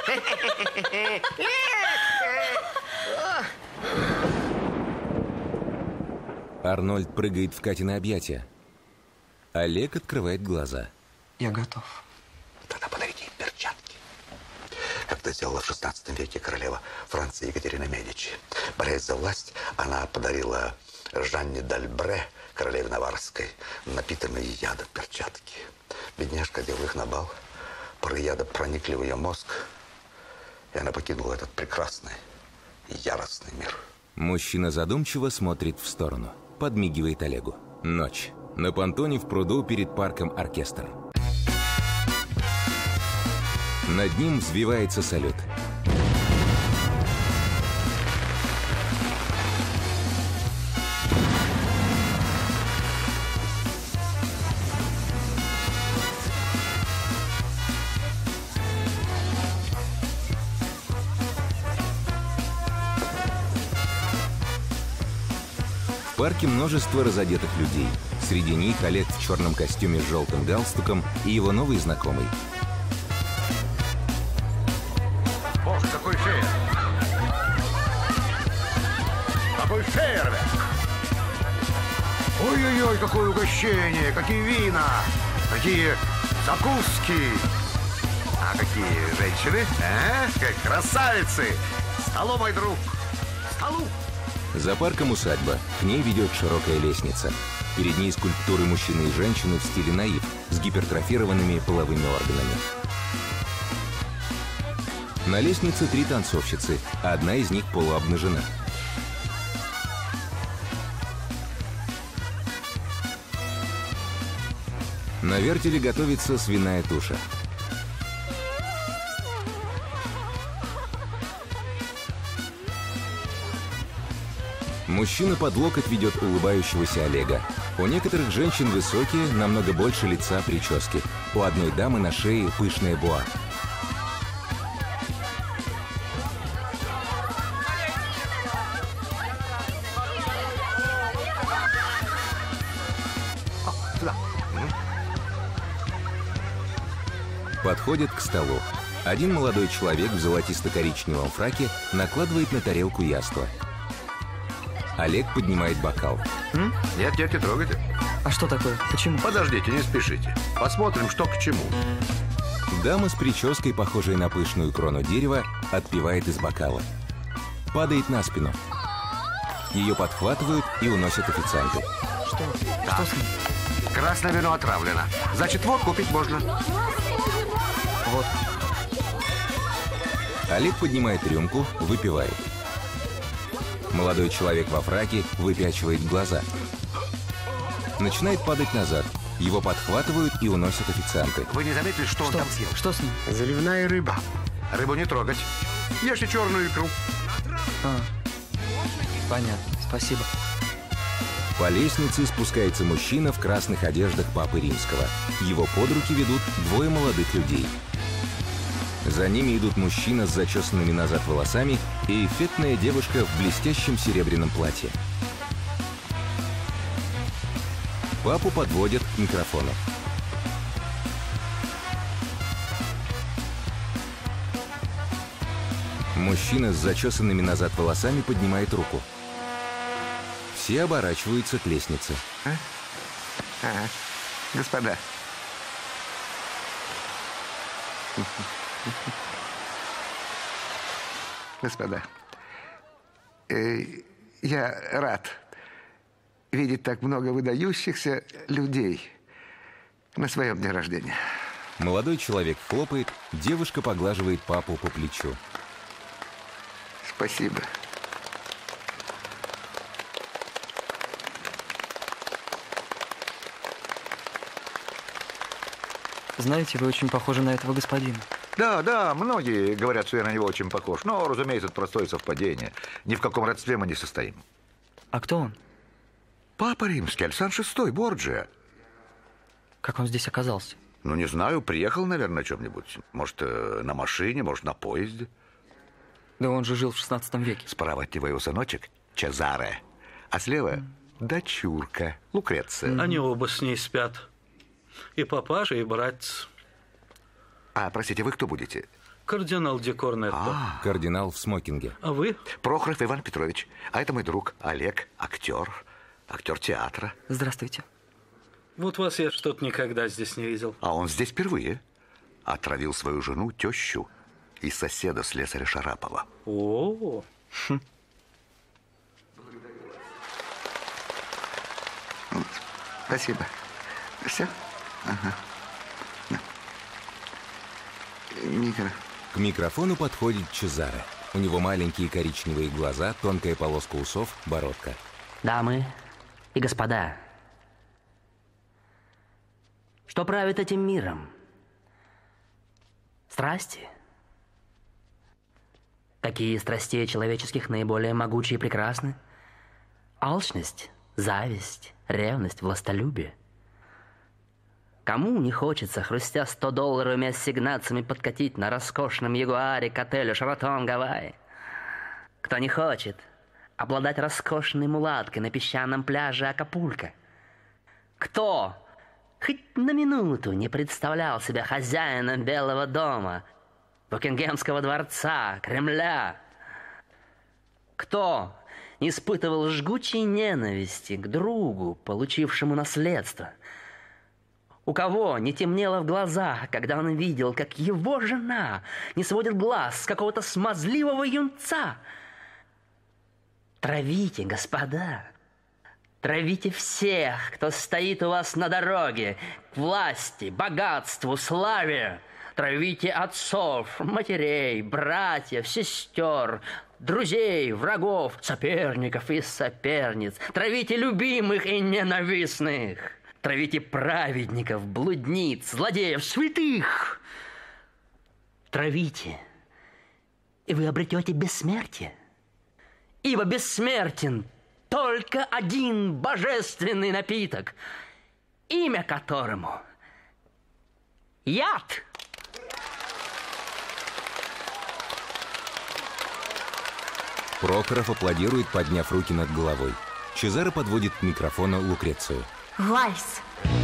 Арнольд прыгает в Катины объятия. Олег открывает глаза. Я готов. Тогда подарите им перчатки. Как это сделала в шестнадцатом веке королева Франции Екатерина Медичи. Борясь за власть, она подарила Жанне д'Альбре, королеве Наварской, напитанные ядом перчатки. Бедняжка одела их на бал. Пары яда проникли в ее мозг, и она покинула этот прекрасный и яростный мир. Мужчина задумчиво смотрит в сторону. Подмигивает Олегу. Ночь. На понтоне в пруду перед парком оркестр. Над ним взвивается салют. В парке множество разодетых людей. Среди них Олег в черном костюме с желтым галстуком и его новый знакомый. Боже, какой фейер! Какой фейерверк! Ой-ой-ой, какое угощение! Какие вина! Какие закуски! А какие женщины? А? Как красавицы! Столу, мой друг! Столу! За парком усадьба. К ней ведет широкая лестница. Перед ней скульптуры мужчины и женщины в стиле наив с гипертрофированными половыми органами. На лестнице три танцовщицы, а одна из них полуобнажена. На вертеле готовится свиная туша. Мужчина под локоть ведет улыбающегося Олега. У некоторых женщин высокие, намного больше лица прически. У одной дамы на шее пышная буа. Подходит к столу. Один молодой человек в золотисто-коричневом фраке накладывает на тарелку яство. Олег поднимает бокал. М? Нет, нет, не трогайте. А что такое? Почему? Подождите, не спешите. Посмотрим, что к чему. Дама с прической, похожей на пышную крону дерева, отпивает из бокала. Падает на спину. Ее подхватывают и уносят официанты. Что? Так. Что с ним? Красное вино отравлено. Значит, водку пить можно. Вот. Олег поднимает рюмку, выпивает. Молодой человек во фраке выпячивает глаза. Начинает падать назад. Его подхватывают и уносят официанты. Вы не заметили, что, Что? он там съел? Что с ним? Заливная рыба. Рыбу не трогать. Ешьте черную икру. А, понятно. Спасибо. По лестнице спускается мужчина в красных одеждах Папы Римского. Его под руки ведут двое молодых людей. За ними идут мужчина с зачесанными назад волосами и эффектная девушка в блестящем серебряном платье. Папу подводят к микрофону. Мужчина с зачесанными назад волосами поднимает руку. Все оборачиваются к лестнице. А? А, господа. Господа, э, я рад видеть так много выдающихся людей на своем дне рождения. Молодой человек хлопает, девушка поглаживает папу по плечу. Спасибо. Знаете, вы очень похожи на этого господина. Да, да, многие говорят, что я на него очень похож. Но, разумеется, это простое совпадение. Ни в каком родстве мы не состоим. А кто он? Папа Римский, Александр шестой, Борджиа. Как он здесь оказался? Ну, не знаю, приехал, наверное, на чем-нибудь. Может, на машине, может, на поезде. Да он же жил в шестнадцатом веке. Справа от него его сыночек Чезаре, а слева дочурка Лукреция. Они оба с ней спят. И папаша, и братец. А, простите, вы кто будете? Кардинал Ди Корнетто. А. Кардинал в смокинге. А вы? Прохоров Иван Петрович. А это мой друг Олег, актер. Актер театра. Здравствуйте. Вот вас я что-то никогда здесь не видел. А он здесь впервые. Отравил свою жену, тещу и соседа слесаря Шарапова. О, хм. Спасибо. Все? Ага. Микро. К микрофону подходит Чезаре. У него маленькие коричневые глаза, тонкая полоска усов, бородка. Дамы и господа, что правит этим миром? Страсти? Какие из страстей человеческих наиболее могучие и прекрасны? Алчность, зависть, ревность, властолюбие. Кому не хочется, хрустя сто-долларовыми ассигнациями, подкатить на роскошном ягуаре к отелю «Шаратон Гавайи»? Кто не хочет обладать роскошной мулаткой на песчаном пляже Акапулько? Кто хоть на минуту не представлял себя хозяином Белого дома, Букингемского дворца, Кремля? Кто не испытывал жгучей ненависти к другу, получившему наследство? У кого не темнело в глазах, когда он видел, как его жена не сводит глаз с какого-то смазливого юнца? Травите, господа, травите всех, кто стоит у вас на дороге к власти, богатству, славе. Травите отцов, матерей, братьев, сестер, друзей, врагов, соперников и соперниц. Травите любимых и ненавистных. Травите праведников, блудниц, злодеев, святых. Травите, и вы обретете бессмертие. Ибо бессмертен только один божественный напиток, имя которому — яд. Прохоров аплодирует, подняв руки над головой. Чезаре подводит к микрофону Лукрецию. Вальс.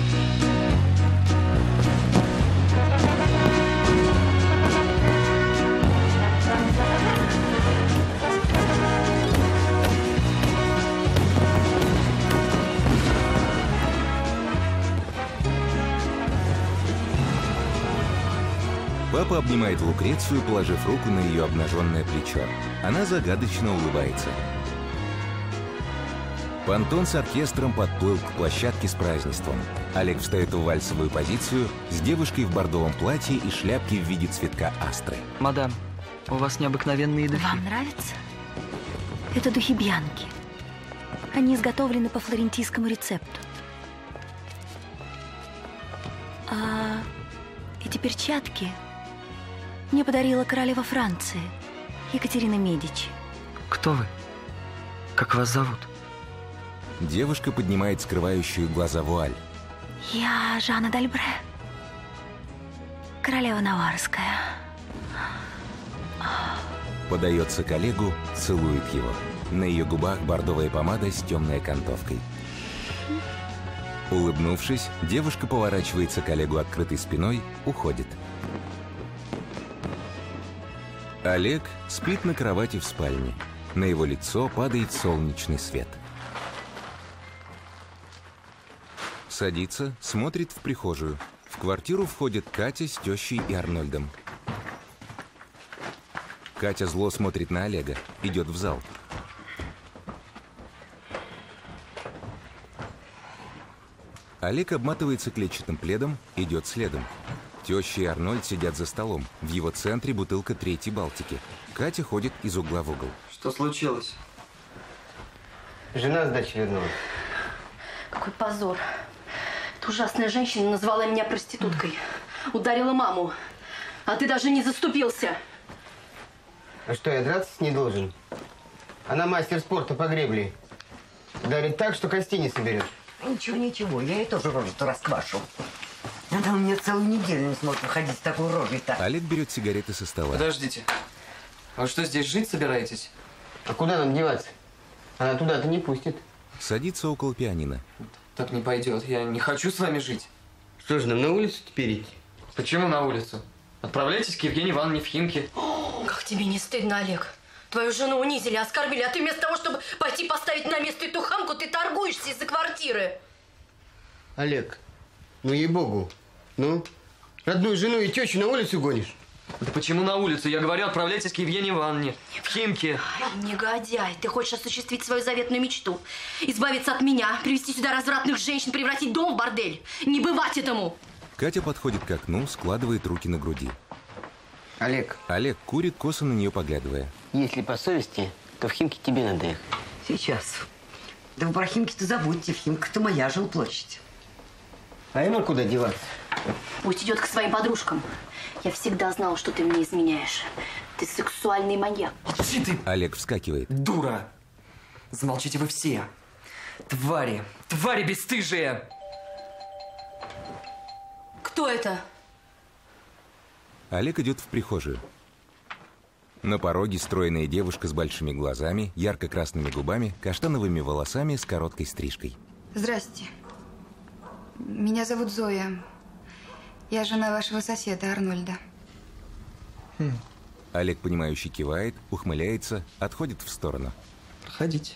Папа обнимает Лукрецию, положив руку на ее обнаженное плечо. Она загадочно улыбается. Понтон с оркестром подплыл к площадке с празднеством. Олег встает в вальсовую позицию с девушкой в бордовом платье и шляпке в виде цветка астры. Мадам, у вас необыкновенные духи. Вам нравится? Это духи Бьянки. Они изготовлены по флорентийскому рецепту. А эти перчатки мне подарила королева Франции, Екатерина Медичи. Кто вы? Как вас зовут? Девушка поднимает скрывающую глаза вуаль. Я Жанна Дальбре, королева Наварская. Подается к Олегу, целует его. На ее губах бордовая помада с темной окантовкой. Улыбнувшись, девушка поворачивается к Олегу открытой спиной, уходит. Олег спит на кровати в спальне. На его лицо падает солнечный свет. Садится, смотрит в прихожую. В квартиру входят Катя с тещей и Арнольдом. Катя зло смотрит на Олега, идет в зал. Олег обматывается клетчатым пледом, идет следом. Теща и Арнольд сидят за столом. В его центре бутылка третьей Балтики. Катя ходит из угла в угол. Что случилось? Жена с дачей вернулась. Какой позор. Эта ужасная женщина назвала меня проституткой. Ударила маму. А ты даже не заступился. А что, я драться с ней должен? Она мастер спорта по гребле. Дарит так, что костей не соберешь. Ничего, ничего, я ей тоже рожу-то расквашу. Она у меня целую неделю не сможет выходить с такой рожей-то. Олег берет сигареты со стола. Подождите. А вы что, здесь жить собираетесь? А куда нам деваться? Она туда-то не пустит. Садится около пианино. Так не пойдет. Я не хочу с вами жить. Что же, нам на улицу теперь идти? Почему на улицу? Отправляйтесь к Евгении Ивановне в Химки. Как тебе не стыдно, Олег? Твою жену унизили, оскорбили, а ты вместо того, чтобы пойти поставить на место эту хамку, ты торгуешься из-за квартиры. Олег, ну ей-богу, ну, родную жену и тещу на улицу гонишь? Да почему на улицу? Я говорю, отправляйтесь к Евгении Ивановне в Химки. Ай, негодяй, ты хочешь осуществить свою заветную мечту. Избавиться от меня, привести сюда развратных женщин, превратить дом в бордель. Не бывать этому. Катя подходит к окну, складывает руки на груди. Олег. Олег курит, косо на нее поглядывая. Если по совести, то в Химки тебе надо ехать. Сейчас. Да вы про Химки-то забудьте, в Химках-то моя жилплощадь. А ему куда деваться? Пусть идет к своим подружкам. Я всегда знала, что ты мне изменяешь. Ты сексуальный маньяк. Молчи ты! Олег вскакивает. Дура! Замолчите вы все. Твари! Твари бесстыжие! Кто это? Олег идет в прихожую. На пороге стройная девушка с большими глазами, ярко-красными губами, каштановыми волосами с короткой стрижкой. Здрасте. Меня зовут Зоя. Я жена вашего соседа Арнольда. Хм. Олег, понимающе кивает, ухмыляется, отходит в сторону. Проходите.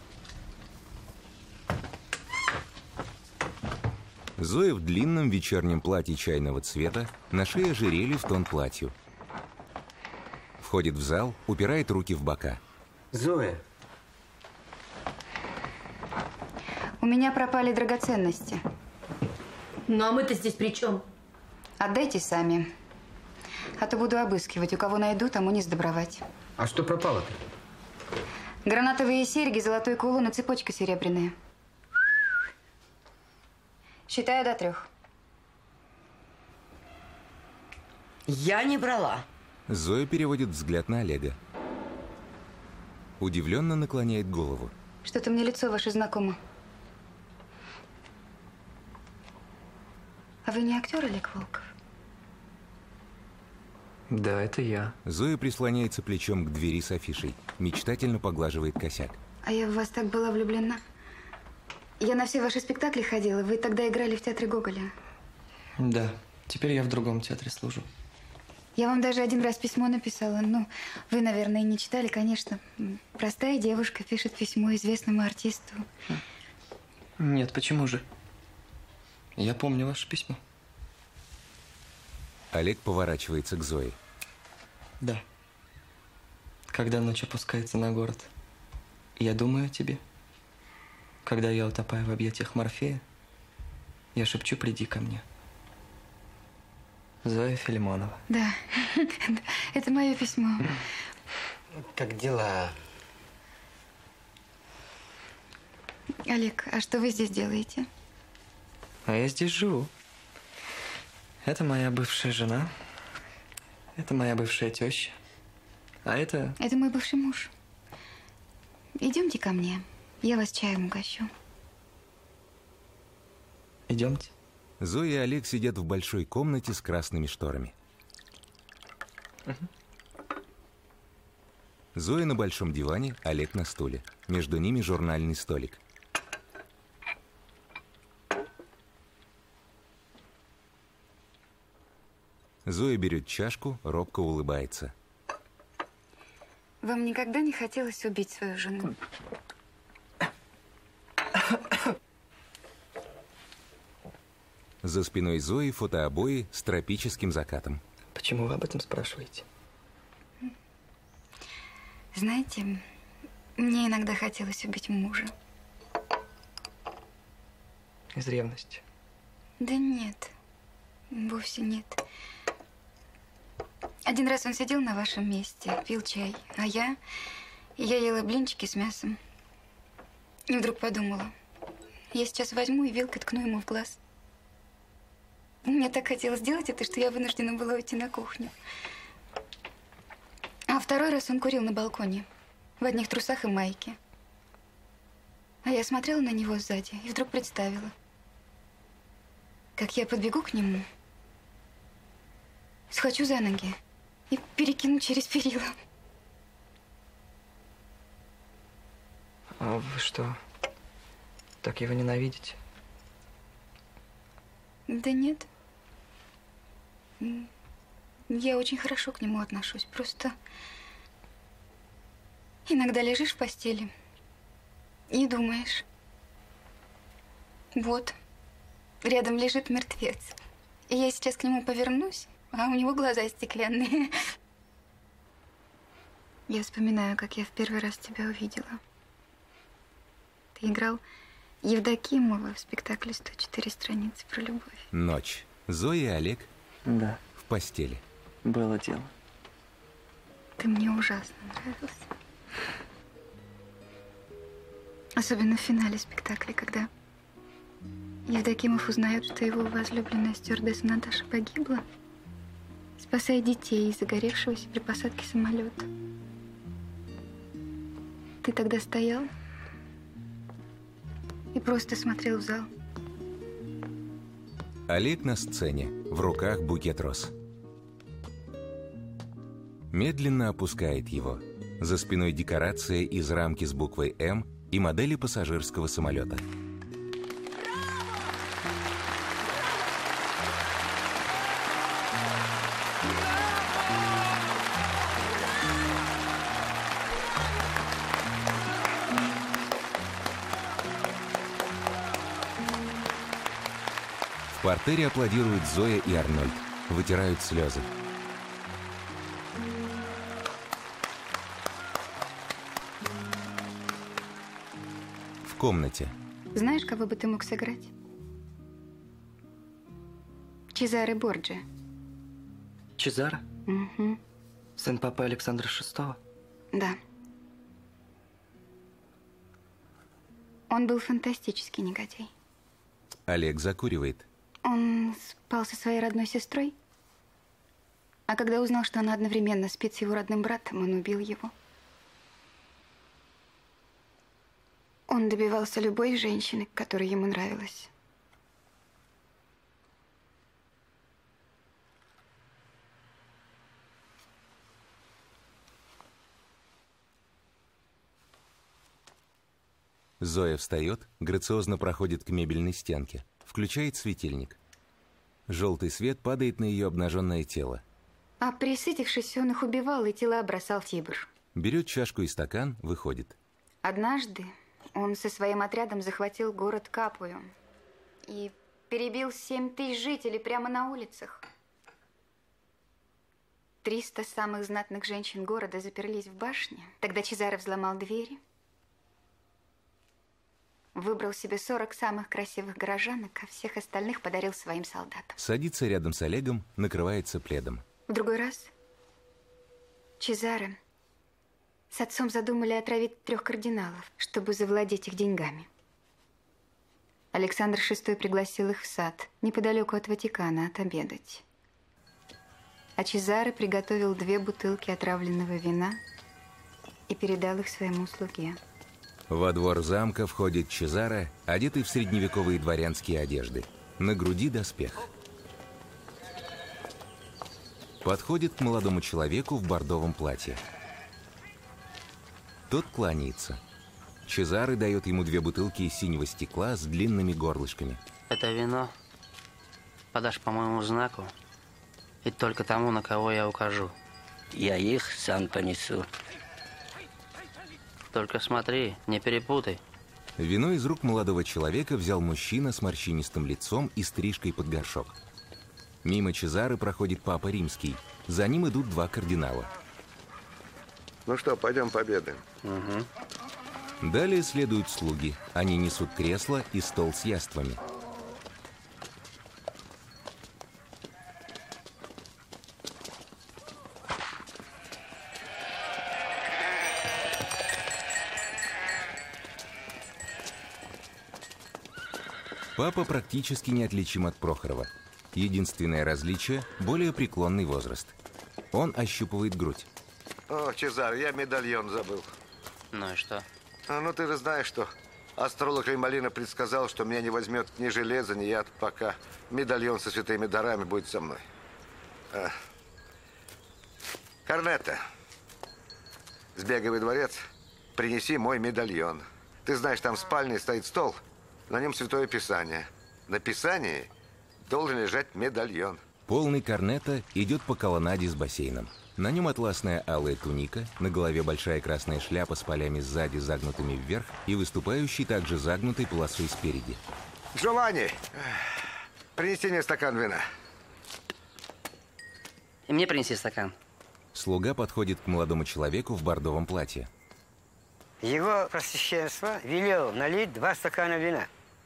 Зоя в длинном вечернем платье чайного цвета, на шее ожерелье в тон платью. Входит в зал, упирает руки в бока. Зоя. У меня пропали драгоценности. Ну, а мы-то здесь при чем? Отдайте сами. А то буду обыскивать. У кого найду, тому не сдобровать. А что пропало-то? Гранатовые серьги, золотой кулон и цепочка серебряная. Считаю до трех. Я не брала. Зоя переводит взгляд на Олега. Удивленно наклоняет голову. Что-то мне лицо ваше знакомо. А вы не актер, Олег Волков? Да, это я. Зоя прислоняется плечом к двери с афишей. Мечтательно поглаживает косяк. А я в вас так была влюблена. Я на все ваши спектакли ходила. Вы тогда играли в театре Гоголя. Да, теперь я в другом театре служу. Я вам даже один раз письмо написала. Ну, вы, наверное, не читали, конечно. Простая девушка пишет письмо известному артисту. Нет, почему же? Я помню ваше письмо. Олег поворачивается к Зое. Да. Когда ночь опускается на город, я думаю о тебе. Когда я утопаю в объятиях Морфея, я шепчу: приди ко мне. Зоя Филимонова. Да, это мое письмо. Как дела? Олег, а что вы здесь делаете? А я здесь живу. Это моя бывшая жена. Это моя бывшая теща. А это... Это мой бывший муж. Идемте ко мне. Я вас чаем угощу. Идемте. Зоя и Олег сидят в большой комнате с красными шторами. Угу. Зоя на большом диване, Олег на стуле. Между ними журнальный столик. Зоя берет чашку, робко улыбается. Вам никогда не хотелось убить свою жену? За спиной Зои фотообои с тропическим закатом. Почему вы об этом спрашиваете? Знаете, мне иногда хотелось убить мужа. Из ревности? Да нет, вовсе нет. Один раз он сидел на вашем месте, пил чай, а я... Я ела блинчики с мясом. И вдруг подумала, я сейчас возьму и вилкой ткну ему в глаз. Мне так хотелось сделать это, что я вынуждена была уйти на кухню. А второй раз он курил на балконе, в одних трусах и майке. А я смотрела на него сзади и вдруг представила, как я подбегу к нему, схвачу за ноги и перекину через перила. А вы что, так его ненавидите? Да нет. Я очень хорошо к нему отношусь. Просто иногда лежишь в постели и думаешь, вот, рядом лежит мертвец. И я сейчас к нему повернусь, а у него глаза стеклянные. Я вспоминаю, как я в первый раз тебя увидела. Ты играл Евдокимова в спектакле «сто четыре страницы про любовь». Ночь. Зоя и Олег Да. в постели. Было дело. Ты мне ужасно нравился. Особенно в финале спектакля, когда Евдокимов узнает, что его возлюбленная стюардесса Наташа погибла, спасая детей из загоревшегося при посадке самолета. Ты тогда стоял и просто смотрел в зал. Олег на сцене, в руках букет роз. Медленно опускает его. За спиной декорация из рамки с буквой «М» и модели пассажирского самолета. В партере аплодируют Зоя и Арнольд, вытирают слезы. В комнате. Знаешь, кого бы ты мог сыграть? Чезаре Борджиа. Чезаро? Угу. Сын папы Александра шестого? Да. Он был фантастический негодяй. Олег закуривает. Он спал со своей родной сестрой, а когда узнал, что она одновременно спит с его родным братом, он убил его. Он добивался любой женщины, которая ему нравилась. Зоя встает, грациозно проходит к мебельной стенке, включает светильник. Желтый свет падает на ее обнаженное тело. А присытившись, он их убивал и тела бросал в Тибр. Берет чашку и стакан, выходит. Однажды он со своим отрядом захватил город Капую и перебил семь тысяч жителей прямо на улицах. Триста самых знатных женщин города заперлись в башне. Тогда Чезаре взломал двери, выбрал себе сорок самых красивых горожанок, а всех остальных подарил своим солдатам. Садится рядом с Олегом, накрывается пледом. В другой раз Чезаре с отцом задумали отравить трех кардиналов, чтобы завладеть их деньгами. Александр шестой пригласил их в сад, неподалеку от Ватикана, отобедать. А Чезаре приготовил две бутылки отравленного вина и передал их своему слуге. Во двор замка входит Чезаре, одетый в средневековые дворянские одежды. На груди доспех. Подходит к молодому человеку в бордовом платье. Тот кланяется. Чезаре дает ему две бутылки из синего стекла с длинными горлышками. Это вино подашь по моему знаку и только тому, на кого я укажу. Я их сам понесу. Только смотри, не перепутай. Вино из рук молодого человека взял мужчина с морщинистым лицом и стрижкой под горшок. Мимо Чезаре проходит папа римский. За ним идут два кардинала. Ну что, пойдем пообедаем. Угу. Далее следуют слуги. Они несут кресло и стол с яствами. Папа практически неотличим от Прохорова. Единственное различие – более преклонный возраст. Он ощупывает грудь. О, Чезар, я медальон забыл. Ну и что? А, ну ты же знаешь, что астролог Рималина предсказал, что меня не возьмет ни железо, ни яд, пока медальон со святыми дарами будет со мной. А. Корнетто, сбегай во дворец, принеси мой медальон. Ты знаешь, там в спальне стоит стол, на нем Святое Писание. На Писании должен лежать медальон. Полный Корнетто идет по колоннаде с бассейном. На нем атласная алая туника, на голове большая красная шляпа с полями сзади, загнутыми вверх, и выступающей также загнутой полосой спереди. Джованни, принеси мне стакан вина. И мне принеси стакан. Слуга подходит к молодому человеку в бордовом платье. Его Пресвященство велел налить два стакана вина.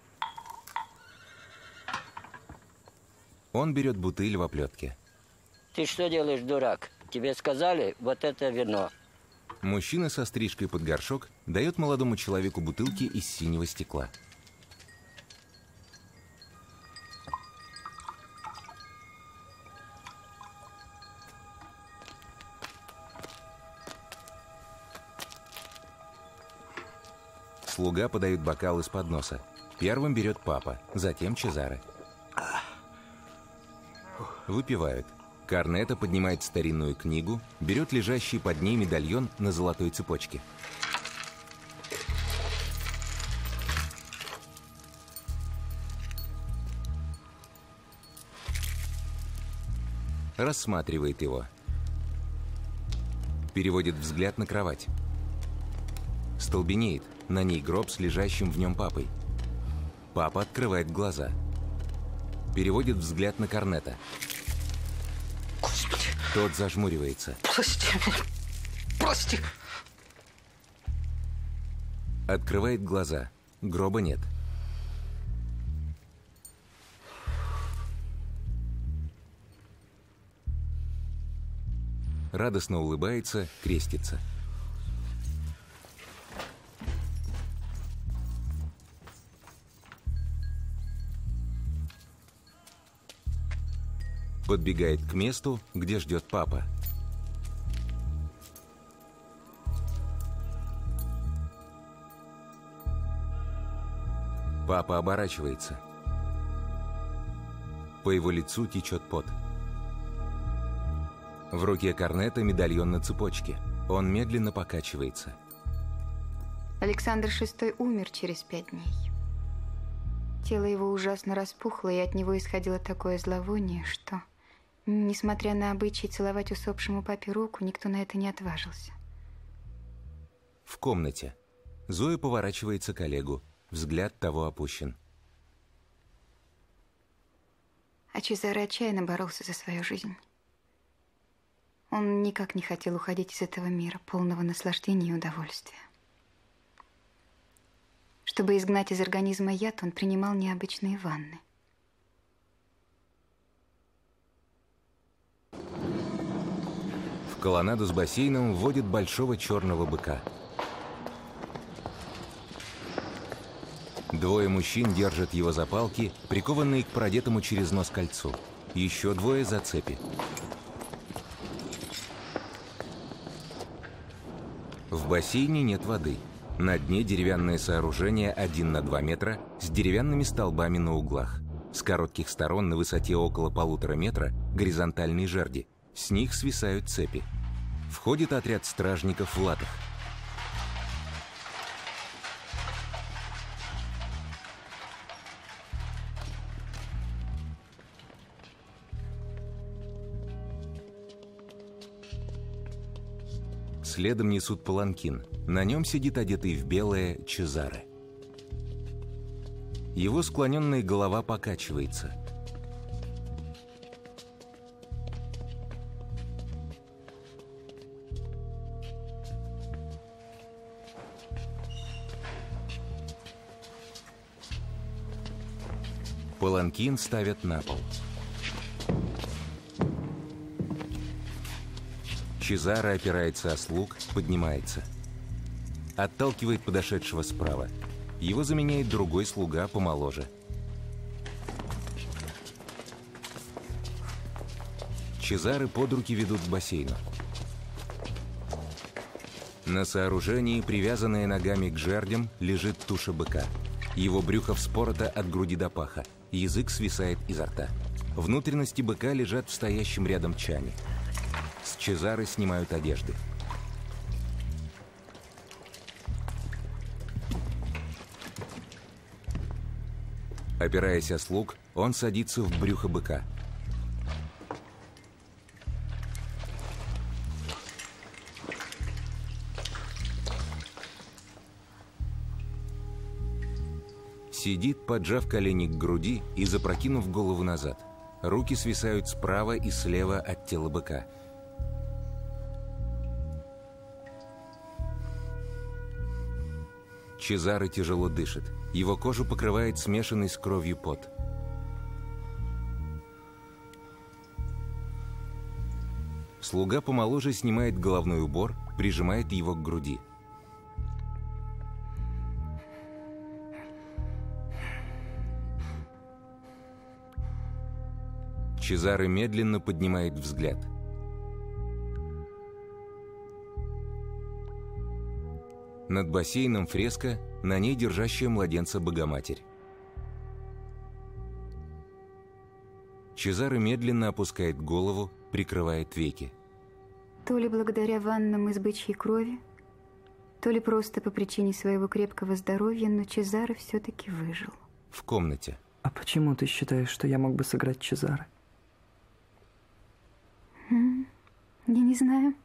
Он берет бутыль в оплетке. Ты что делаешь, дурак? Тебе сказали, вот это вино. Мужчина со стрижкой под горшок дает молодому человеку бутылки из синего стекла. Слуга подает бокал из подноса. Первым берет папа, затем Чезаре. Выпивают. Корнетто поднимает старинную книгу, берет лежащий под ней медальон на золотой цепочке. Рассматривает его. Переводит взгляд на кровать. Столбенеет. На ней гроб с лежащим в нем папой. Папа открывает глаза. Переводит взгляд на Корнетто. Господи. Тот зажмуривается. Прости меня. Прости. Открывает глаза. Гроба нет. Радостно улыбается, крестится. Подбегает к месту, где ждет папа. Папа оборачивается. По его лицу течет пот. В руке Корнетто медальон на цепочке. Он медленно покачивается. Александр шестой умер через пять дней. Тело его ужасно распухло, и от него исходило такое зловоние, что, несмотря на обычай целовать усопшему папе руку, никто на это не отважился. В комнате. Зоя поворачивается к Олегу. Взгляд того опущен. А Чезаре отчаянно боролся за свою жизнь. Он никак не хотел уходить из этого мира, полного наслаждения и удовольствия. Чтобы изгнать из организма яд, он принимал необычные ванны. В колоннаду с бассейном вводят большого черного быка. Двое мужчин держат его за палки, прикованные к продетому через нос кольцу. Еще двое за цепи. В бассейне нет воды. На дне деревянное сооружение один на два метра с деревянными столбами на углах. С коротких сторон на высоте около полутора метра горизонтальные жерди. С них свисают цепи. Входит отряд стражников в латах. Следом несут паланкин. На нем сидит одетый в белое Чезаре. Его склоненная голова покачивается. Паланкин ставят на пол. Чезаре опирается о слуг, поднимается. Отталкивает подошедшего справа. Его заменяет другой слуга помоложе. Чезаре под руки ведут к бассейну. На сооружении, привязанная ногами к жердям, лежит туша быка. Его брюхо вспорото от груди до паха. Язык свисает изо рта. Внутренности быка лежат в стоящем рядом чане. С Чезаре снимают одежды. Опираясь о слуг, он садится в брюхо быка. Сидит, поджав колени к груди и запрокинув голову назад. Руки свисают справа и слева от тела быка. Чезаре тяжело дышит. Его кожу покрывает смешанный с кровью пот. Слуга помоложе снимает головной убор, прижимает его к груди. Чезаре медленно поднимает взгляд. Над бассейном фреска, на ней держащая младенца Богоматерь. Чезаре медленно опускает голову, прикрывает веки. То ли благодаря ваннам из бычьей крови, то ли просто по причине своего крепкого здоровья, но Чезаре все-таки выжил. В комнате. А почему ты считаешь, что я мог бы сыграть Чезаре? М-м, я не знаю.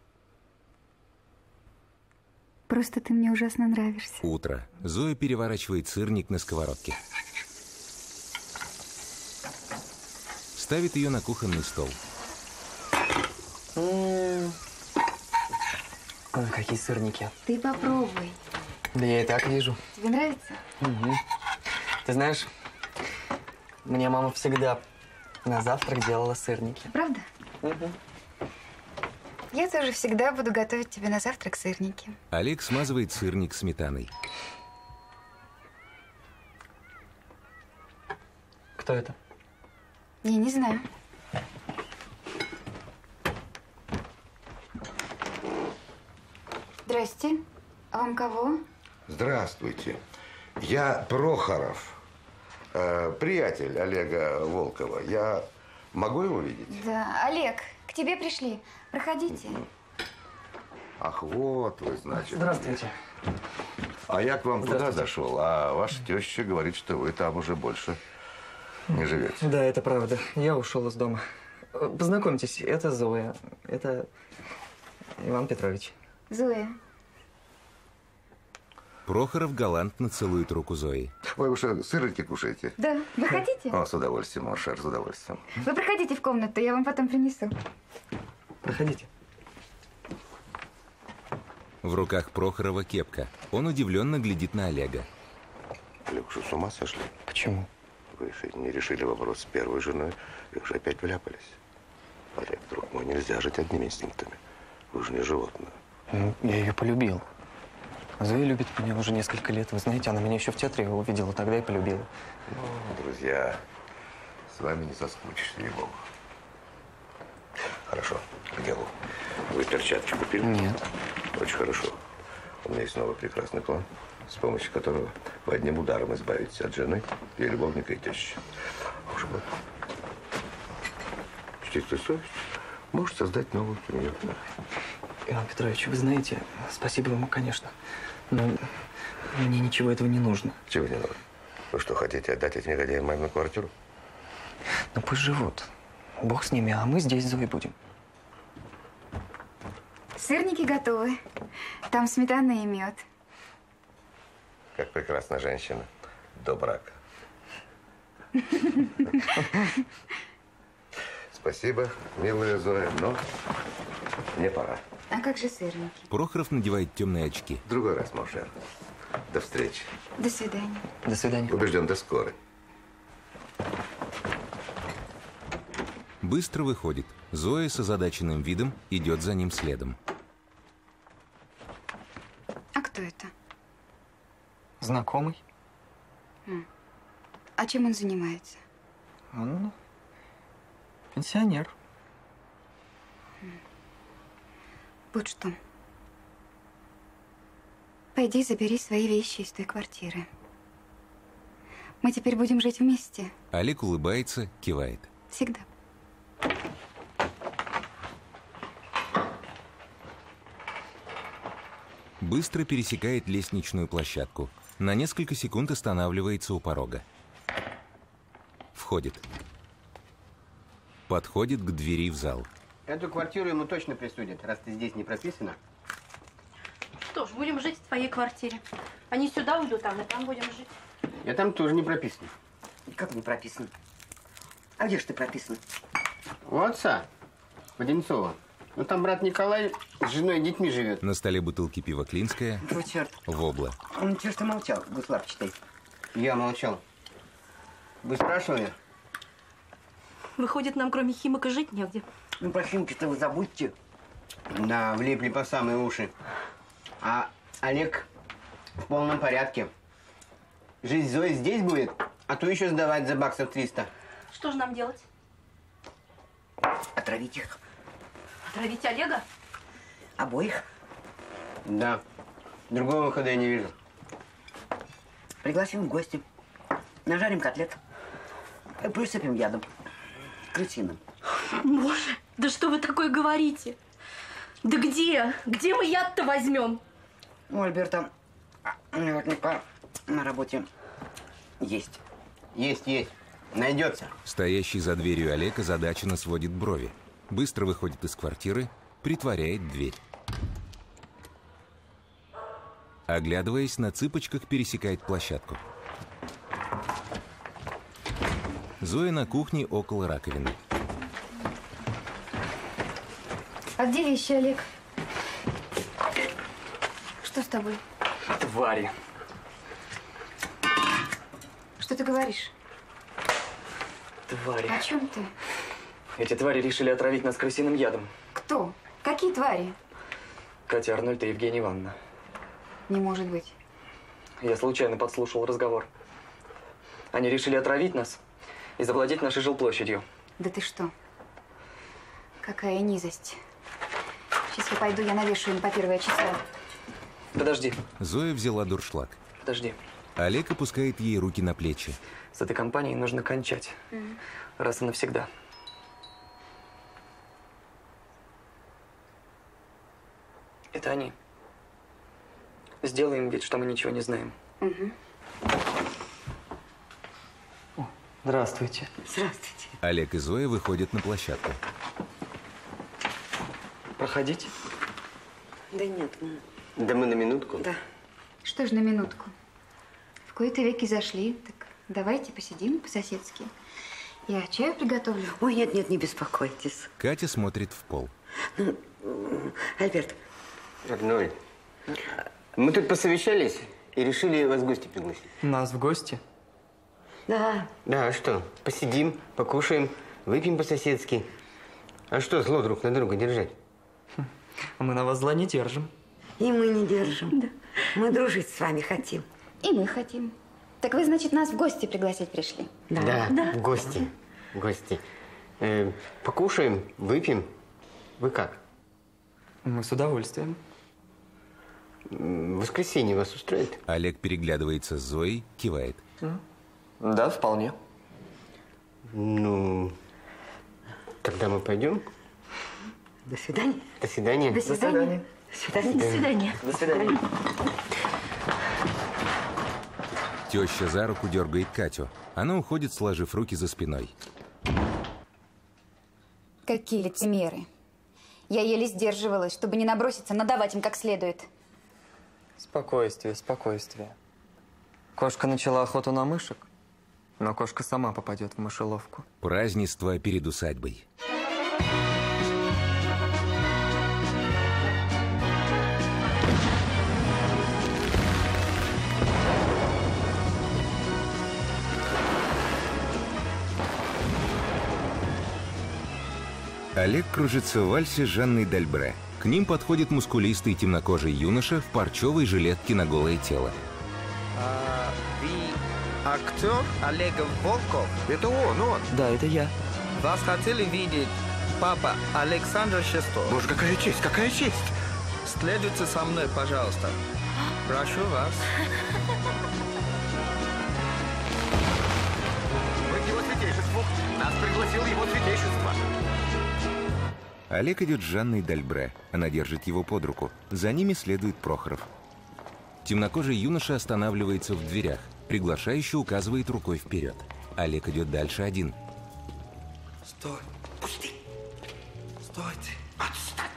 Просто ты мне ужасно нравишься. Утро. Зоя переворачивает сырник на сковородке. Ставит ее на кухонный стол. М-м-м. Ой, какие сырники. Ты попробуй. Да я и так вижу. Тебе нравится? Угу. Ты знаешь, мне мама всегда на завтрак делала сырники. Правда? Угу. Я тоже всегда буду готовить тебе на завтрак сырники. Олег смазывает сырник сметаной. Кто это? Я не знаю. Здрасте. А вам кого? Здравствуйте. Я Прохоров, э, приятель Олега Волкова. Я могу его видеть? Да, Олег, к тебе пришли. Проходите. Ах, вот вы, значит. Здравствуйте. А я к вам туда зашел, а ваша теща говорит, что вы там уже больше не живете. Да, это правда. Я ушел из дома. Познакомьтесь, это Зоя. Это Иван Петрович. Зоя. Прохоров галантно целует руку Зои. Вы уже сырники кушаете? Да. Вы хотите? О, с удовольствием, Моншер, с удовольствием. Вы проходите в комнату, я вам потом принесу. Проходите. В руках Прохорова кепка. Он удивленно глядит на Олега. Олег, что, с ума сошли? Почему? Вы же не решили вопрос с первой женой и уже опять вляпались. Олег, друг мой, нельзя жить одними инстинктами. Вы же не животное. Ну, я ее полюбил. Зоя любит меня уже несколько лет. Вы знаете, она меня еще в театре увидела, тогда и полюбила. Ну, друзья, с вами не соскучишься, ей-богу. Хорошо, к делу. Вы перчатки купили? Нет. Очень хорошо. У меня есть новый прекрасный план, с помощью которого вы одним ударом избавитесь от жены, и любовника, и тещи. Уж вот. Чтите совесть. Может создать новую семью. Иван Петрович, вы знаете, спасибо ему, конечно, но мне ничего этого не нужно. Чего не нужно? Вы что, хотите отдать этим негодяям мамину квартиру? Ну пусть живут. Бог с ними, а мы здесь с Зоей будем. Сырники готовы. Там сметана и мед. Как прекрасна женщина до брака. Спасибо, милая Зоя, но мне пора. А как же сырники? Прохоров надевает темные очки. В другой раз, Моншер. До встречи. До свидания. До свидания. Убежден, до скорой. Быстро выходит. Зоя с озадаченным видом идет за ним следом. А кто это? Знакомый. М. А чем он занимается? Он пенсионер. Вот что. Пойди забери свои вещи из той квартиры. Мы теперь будем жить вместе. Олег улыбается, кивает. Всегда. Быстро пересекает лестничную площадку. На несколько секунд останавливается у порога. Входит. Подходит к двери в зал. Эту квартиру ему точно присудят, раз ты здесь не прописана. Что ж, будем жить в твоей квартире. Они сюда уйдут, а мы там будем жить. Я там тоже не прописан. Как не прописан? А где ж ты прописан? У отца, Воденцова. Ну там брат Николай с женой и детьми живет. На столе бутылки пива Клинская. Ну, черт. Вобла. Ну, чего ж ты молчал, Гуслав, читай. Я молчал. Вы спрашивали? Выходит, нам кроме Химок и жить негде. Ну, про Химки-то вы забудьте. Да, влипли по самые уши. А Олег в полном порядке. Жизнь Зои здесь будет, а то еще сдавать за баксов триста. Что же нам делать? Отравить их. Отравить Олега? Обоих? Да. Другого выхода я не вижу. Пригласим в гости. Нажарим котлет. И присыпем ядом. Крысиным. Боже, да что вы такое говорите? Да где? Где мы яд-то возьмем? У Альберта наверняка на работе есть. Есть, есть. Найдется. Стоящий за дверью Олег озадаченно сводит брови. Быстро выходит из квартиры, притворяет дверь. Оглядываясь, на цыпочках пересекает площадку. Зоя на кухне около раковины. А где вещи, Олег? Что с тобой? Твари. Что ты говоришь? Твари. О чем ты? Эти твари решили отравить нас крысиным ядом. Кто? Какие твари? Катя Арнольд и Евгения Ивановна. Не может быть. Я случайно подслушал разговор. Они решили отравить нас и завладеть нашей жилплощадью. Да ты что? Какая низость. Сейчас я пойду, я навешу им по первое число. Подожди. Зоя взяла дуршлаг. Подожди. Олег опускает ей руки на плечи. С этой компанией нужно кончать. Mm. Раз и навсегда. Это они. Сделаем вид, что мы ничего не знаем. Угу. О, здравствуйте. Здравствуйте. Олег и Зоя выходят на площадку. Проходите. Да нет, мы... Да мы на минутку. Да. Что ж на минутку? В кои-то веки зашли, так давайте посидим по-соседски. Я чаю приготовлю. Ой, нет, нет, не беспокойтесь. Катя смотрит в пол. Ну, Альберт. Арнольд, мы тут посовещались и решили вас в гости пригласить. Нас в гости? Да. Да, а что? Посидим, покушаем, выпьем по-соседски. А что зло друг на друга держать? А мы на вас зла не держим. И мы не держим. Да. Мы дружить с вами хотим. И мы хотим. Так вы, значит, нас в гости пригласить пришли? Да, да, да. В гости. В гости. Э, покушаем, выпьем. Вы как? Мы с удовольствием. В воскресенье вас устроит? Олег переглядывается с Зоей, кивает. Да, вполне. Ну, тогда мы пойдем. До свидания. До свидания. До свидания. До свидания. До свидания. До свидания. Теща за руку дергает Катю. Она уходит, сложив руки за спиной. Какие лицемеры. Я еле сдерживалась, чтобы не наброситься, надавать им как следует. Спокойствие, спокойствие. Кошка начала охоту на мышек, но кошка сама попадет в мышеловку. Празднество перед усадьбой. Олег кружится в вальсе с Жанной Дальбре. К ним подходит мускулистый темнокожий юноша в парчевой жилетке на голое тело. А, вы актер Олег Волков? Это он, он. Да, это я. Вас хотели видеть папа Александр шестой. Боже, какая честь, какая честь! Следуйте со мной, пожалуйста. Прошу вас. Мы к его святейшеству. Нас пригласил его святейшество. Олег идет с Жанной Дальбре. Она держит его под руку. За ними следует Прохоров. Темнокожий юноша останавливается в дверях. Приглашающий указывает рукой вперед. Олег идет дальше один. Стой. Пусти. Стойте. Отстань.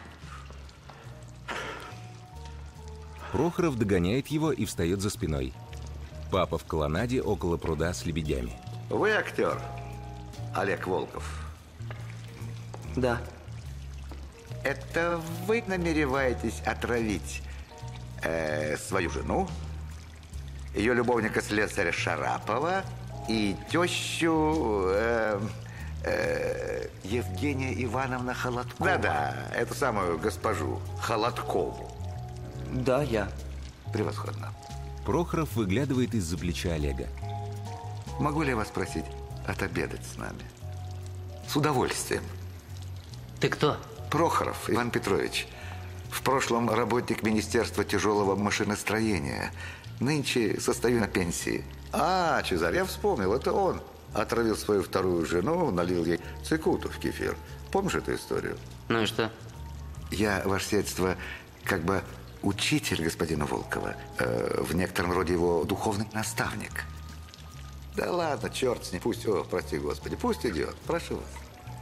Прохоров догоняет его и встает за спиной. Папа в колоннаде около пруда с лебедями. Вы актер, Олег Волков? Да. Это вы намереваетесь отравить э, свою жену, ее любовника слесаря Шарапова и тещу э, э, Евгения Ивановна Холодкова? Да-да, эту самую госпожу Холодкову. Да, я. Превосходно. Прохоров выглядывает из-за плеча Олега. Могу ли я вас спросить отобедать с нами? С удовольствием. Ты кто? Прохоров Иван Петрович. В прошлом работник Министерства тяжелого машиностроения. Нынче состою на пенсии. А, Чезарь, я вспомнил, это он. Отравил свою вторую жену, налил ей цикуту в кефир. Помнишь эту историю? Ну и что? Я, ваше сиятельство, как бы учитель господина Волкова. Э, в некотором роде его духовный наставник. Да ладно, черт с ним, пусть, о, прости господи, пусть идет, прошу вас.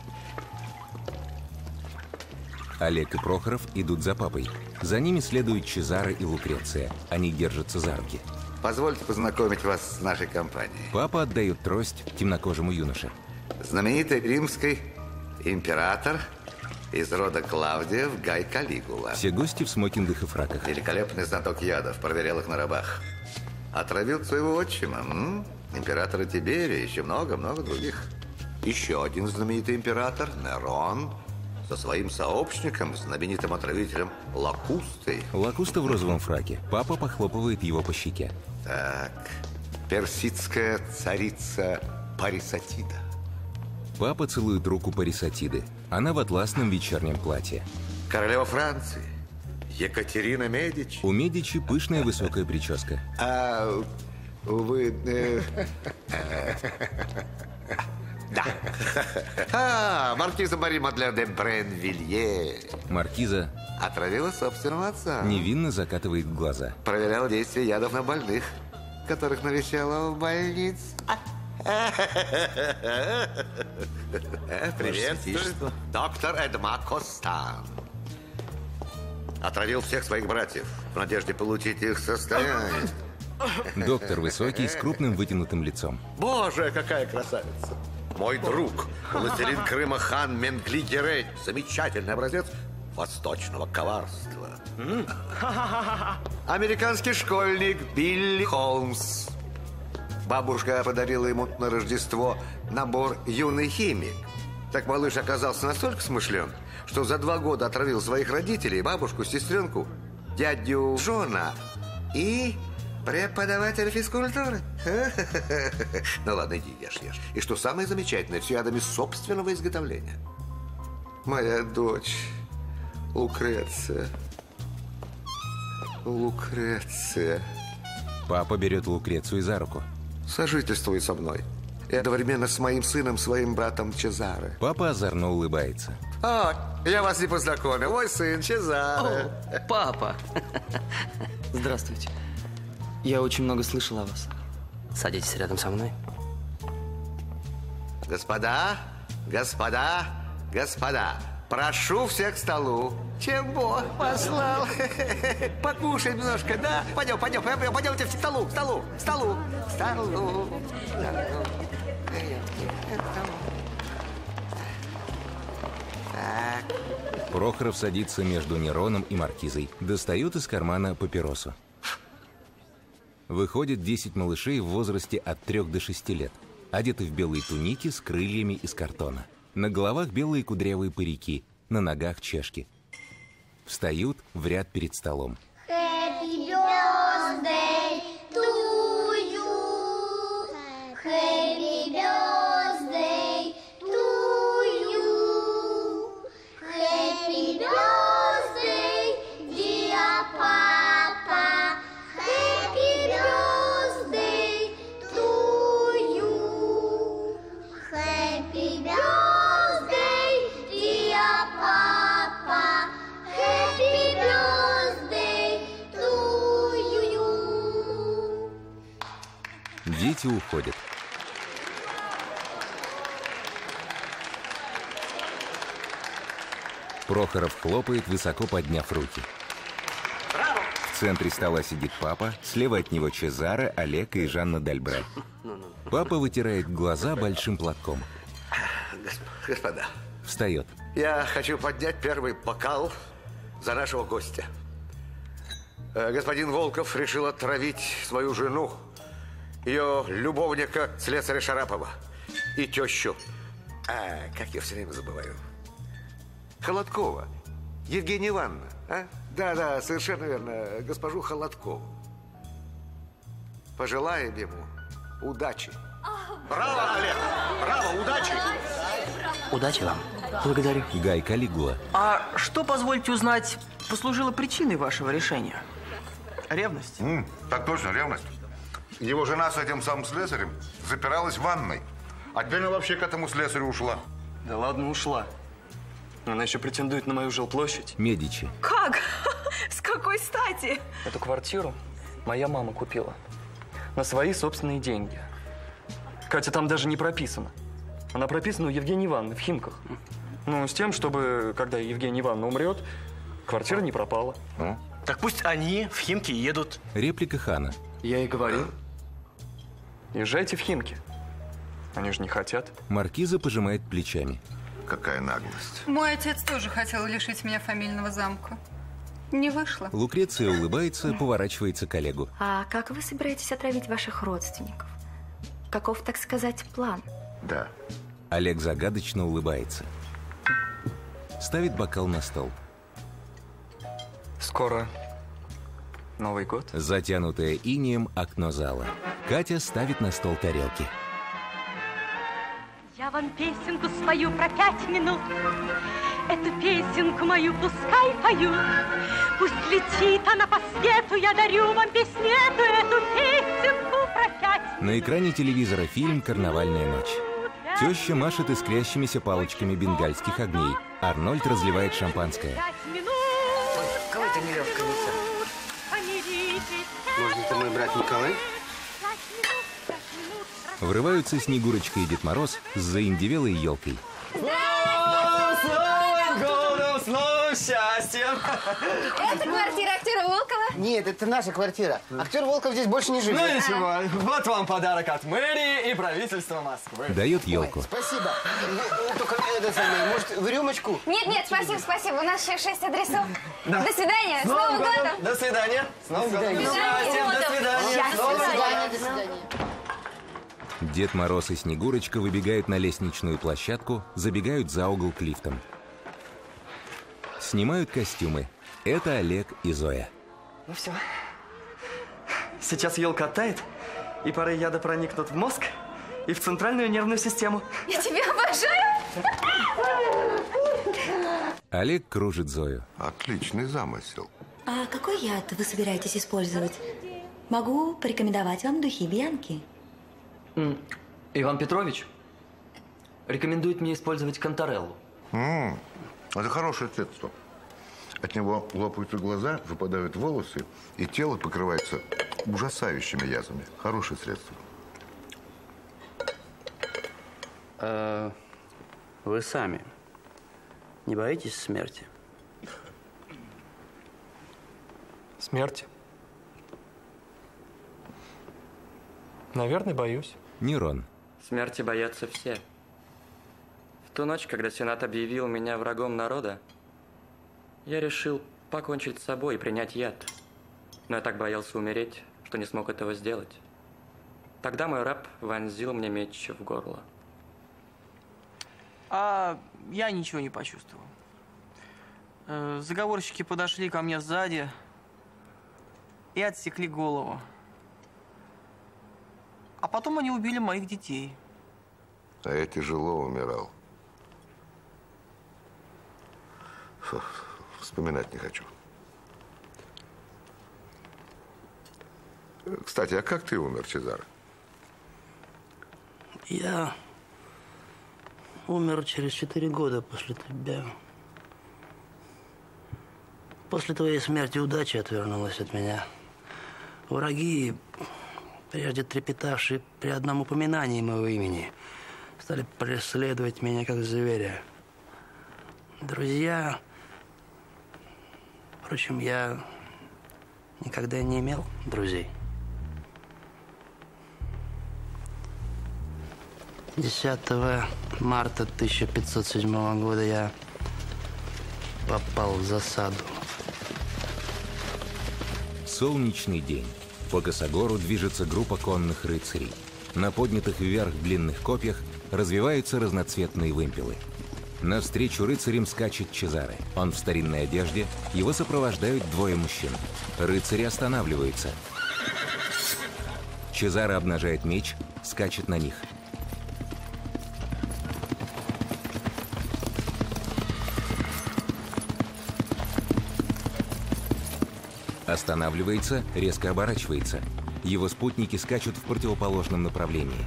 Олег и Прохоров идут за папой. За ними следуют Чезаро и Лукреция. Они держатся за руки. Позвольте познакомить вас с нашей компанией. Папа отдает трость темнокожему юноше. Знаменитый римский император из рода Клавдиев Гай Калигула. Все гости в смокингах и фраках. Великолепный знаток ядов, проверял их на рабах. Отравил своего отчима, м? Императора Тиберия, еще много-много других. Еще один знаменитый император, Нерон, со своим сообщником, знаменитым отравителем Лакустой. Лакуста в розовом фраке. Папа похлопывает его по щеке. Так, персидская царица Парисатида. Папа целует руку Парисатиды. Она в атласном вечернем платье. Королева Франции, Екатерина Медичи. У Медичи пышная высокая прическа. А вы... Э, э, да. А, маркиза Мари Мадлен де Бренвилье. Маркиза отравила собственного отца. Невинно закатывает глаза. Проверяла действие ядов на больных, которых навещала в больнице. Приветствую, доктор Эдма Костан. Отравил всех своих братьев в надежде получить их состояние. Доктор высокий, с крупным вытянутым лицом. Боже, какая красавица! Мой друг, властелин Крыма хан Менгли Герей. Замечательный образец восточного коварства. Американский школьник Билли Холмс. Бабушка подарила ему на Рождество набор «Юный химик». Так малыш оказался настолько смышлен, что за два года отравил своих родителей, бабушку, сестренку, дядю Джона и преподавателя физкультуры. Ну ладно, иди, ешь, ешь. И что самое замечательное, все ядами собственного изготовления. Моя дочь Лукреция. Лукреция. Папа берет Лукрецию за руку. Сожительствуй со мной. И одновременно с моим сыном, своим братом Чезаре. Папа озорно улыбается. О, я вас не познакомил. Мой сын Чезаре. О, папа. Здравствуйте. Я очень много слышал о вас. Садитесь рядом со мной. Господа, господа, господа, прошу всех к столу. Чем Бог послал? Покушай немножко, да? Пойдем, пойдем, пойдем, пойдемте к столу, к столу, к столу, к столу. Так. Прохоров садится между Нероном и Маркизой. Достает из кармана папиросу. Выходит десять малышей в возрасте от трех до шести лет. Одеты в белые туники с крыльями из картона. На головах белые кудрявые парики, на ногах чешки. Встают в ряд перед столом. Happy birthday to you. Happy birthday to you. Happy birthday, dear Дети уходят. Прохоров хлопает, высоко подняв руки. В центре стола сидит папа, слева от него Чезаре, Олег и Жанна Дальбре. Папа вытирает глаза большим платком. Господа, встает. Я хочу поднять первый бокал за нашего гостя. Господин Волков решил отравить свою жену, ее любовника, слесаря Шарапова, и тещу. А, как я все время забываю. Холодкова. Евгения Ивановна. А? Да, да, совершенно верно. Госпожу Холодкову. Пожелаем ему удачи. Браво, Олег! Браво, удачи! Удачи вам. Благодарю. Гай Калигула. А что, позвольте узнать, послужило причиной вашего решения? Ревность? М, так точно, ревность. Его жена с этим самым слесарем запиралась в ванной. А теперь она вообще к этому слесарю ушла. Да ладно, ушла. Но она еще претендует на мою жилплощадь. Медичи. Как? С какой стати? Эту квартиру моя мама купила. На свои собственные деньги. Катя там даже не прописана. Она прописана у Евгении Ивановны в Химках. Ну, с тем, чтобы, когда Евгения Ивановна умрет, квартира не пропала. Ну? Так пусть они в Химки едут. Реплика Хана. Я и говорил. Езжайте в Химки. Они же не хотят. Маркиза пожимает плечами. Какая наглость. Мой отец тоже хотел лишить меня фамильного замка. Не вышло. Лукреция улыбается, поворачивается к Олегу. А как вы собираетесь отравить ваших родственников? Каков, так сказать, план? Да. Олег загадочно улыбается. Ставит бокал на стол. Скоро Новый год. Затянутое инеем окно зала. Катя ставит на стол тарелки. Я вам песенку спою про пять минут. Эту песенку мою пускай поют. Пусть летит она по свету, я дарю вам песню эту, эту песенку про пять минут. На экране телевизора фильм «Карнавальная ночь». Теща машет искрящимися палочками бенгальских огней. Арнольд разливает шампанское. Кого это нелегко несет? Может, это мой брат Николай? Врываются Снегурочка и Дед Мороз с заиндевелой елкой. Голодом, с новым счастьем! Это квартира актера Волкова? Нет, это наша квартира. Актер Волков здесь больше не живет. Ну ничего, вот вам подарок от мэрии и правительства Москвы. Дает елку. Спасибо. Ну, только это самое, может, в рюмочку? Нет, нет, спасибо, спасибо. У нас еще шесть адресов. Да. До свидания. С Новым годом. До свидания. С Новым годом. До Счастьем, до свидания. До С Новым свидания. годом. До свидания. Дед Мороз и Снегурочка выбегают на лестничную площадку, забегают за угол к лифтам. Снимают костюмы. Это Олег и Зоя. Ну все. Сейчас елка оттает, и пары яда проникнут в мозг и в центральную нервную систему. Я тебя обожаю. Олег кружит Зою. Отличный замысел. А какой яд вы собираетесь использовать? Могу порекомендовать вам духи Бьянки. Иван Петрович рекомендует мне использовать Контореллу. М-м, это хорошее средство. От него лопаются глаза, выпадают волосы, и тело покрывается ужасающими язвами. Хорошее средство. А вы сами не боитесь смерти? Смерти? Наверное, боюсь. Нерон. Смерти боятся все. В ту ночь, когда Сенат объявил меня врагом народа, я решил покончить с собой и принять яд. Но я так боялся умереть, что не смог этого сделать. Тогда мой раб вонзил мне меч в горло. А я ничего не почувствовал. Э, Заговорщики подошли ко мне сзади и отсекли голову. А потом они убили моих детей. А я тяжело умирал. Фу, вспоминать не хочу. Кстати, а как ты умер, Чезаре? Я умер через четыре года после тебя. После твоей смерти удача отвернулась от меня. Враги прежде трепетавшие при одном упоминании моего имени, стали преследовать меня как зверя. Друзья... Впрочем, я никогда не имел друзей. десятого марта тысяча пятьсот седьмого года я попал в засаду. Солнечный день. По косогору движется группа конных рыцарей. На поднятых вверх длинных копьях развиваются разноцветные вымпелы. Навстречу рыцарям скачет Чезаре. Он в старинной одежде, его сопровождают двое мужчин. Рыцари останавливаются. Чезаре обнажает меч, скачет на них. Останавливается, резко оборачивается. Его спутники скачут в противоположном направлении.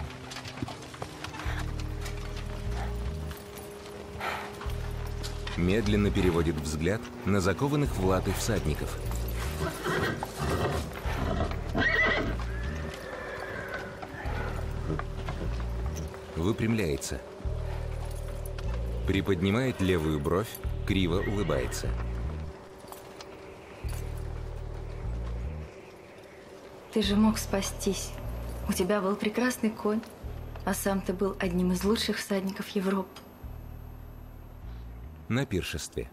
Медленно переводит взгляд на закованных в латы всадников. Выпрямляется. Приподнимает левую бровь, криво улыбается. Ты же мог спастись. У тебя был прекрасный конь, а сам ты был одним из лучших всадников Европы. На пиршестве.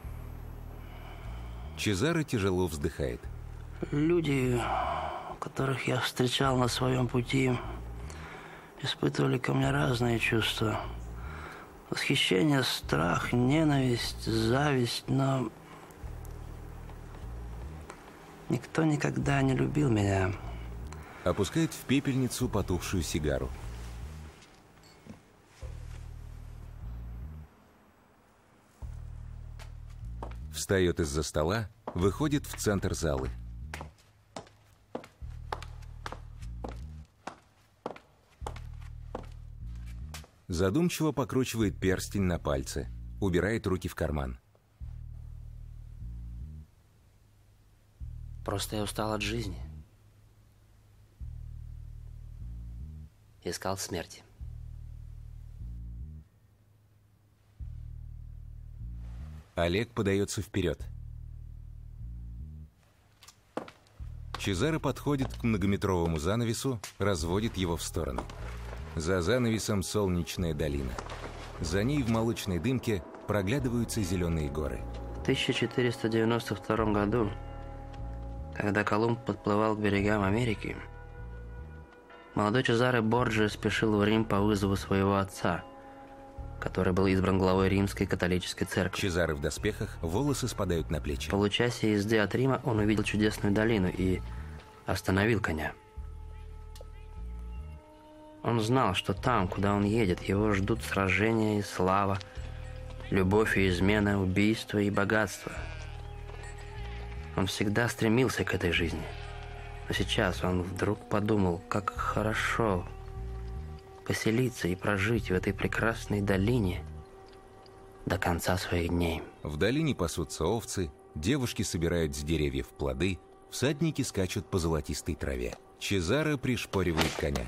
Чезаре тяжело вздыхает. Люди, которых я встречал на своем пути, испытывали ко мне разные чувства. Восхищение, страх, ненависть, зависть, но никто никогда не любил меня. Опускает в пепельницу потухшую сигару. Встает из-за стола, выходит в центр залы. Задумчиво покручивает перстень на пальце, убирает руки в карман. Просто я устал от жизни. Искал смерти. Олег подается вперед. Чезаре подходит к многометровому занавесу, разводит его в сторону. За занавесом солнечная долина. За ней в молочной дымке проглядываются зеленые горы. В тысяча четыреста девяносто втором году, когда Колумб подплывал к берегам Америки, молодой Чезаре Борджиа спешил в Рим по вызову своего отца, который был избран главой Римской католической церкви. Чезаре в доспехах, волосы спадают на плечи. В получасе езды от Рима он увидел чудесную долину и остановил коня. Он знал, что там, куда он едет, его ждут сражения и слава, любовь и измена, убийство и богатство. Он всегда стремился к этой жизни. Но сейчас он вдруг подумал, как хорошо поселиться и прожить в этой прекрасной долине до конца своих дней. В долине пасутся овцы, девушки собирают с деревьев плоды, всадники скачут по золотистой траве. Чезаре пришпоривает коня.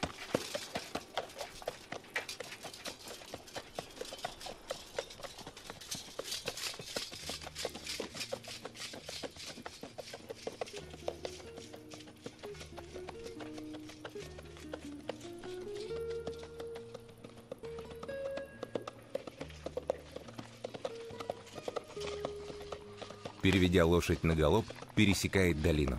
Переведя лошадь на галоп, пересекает долину.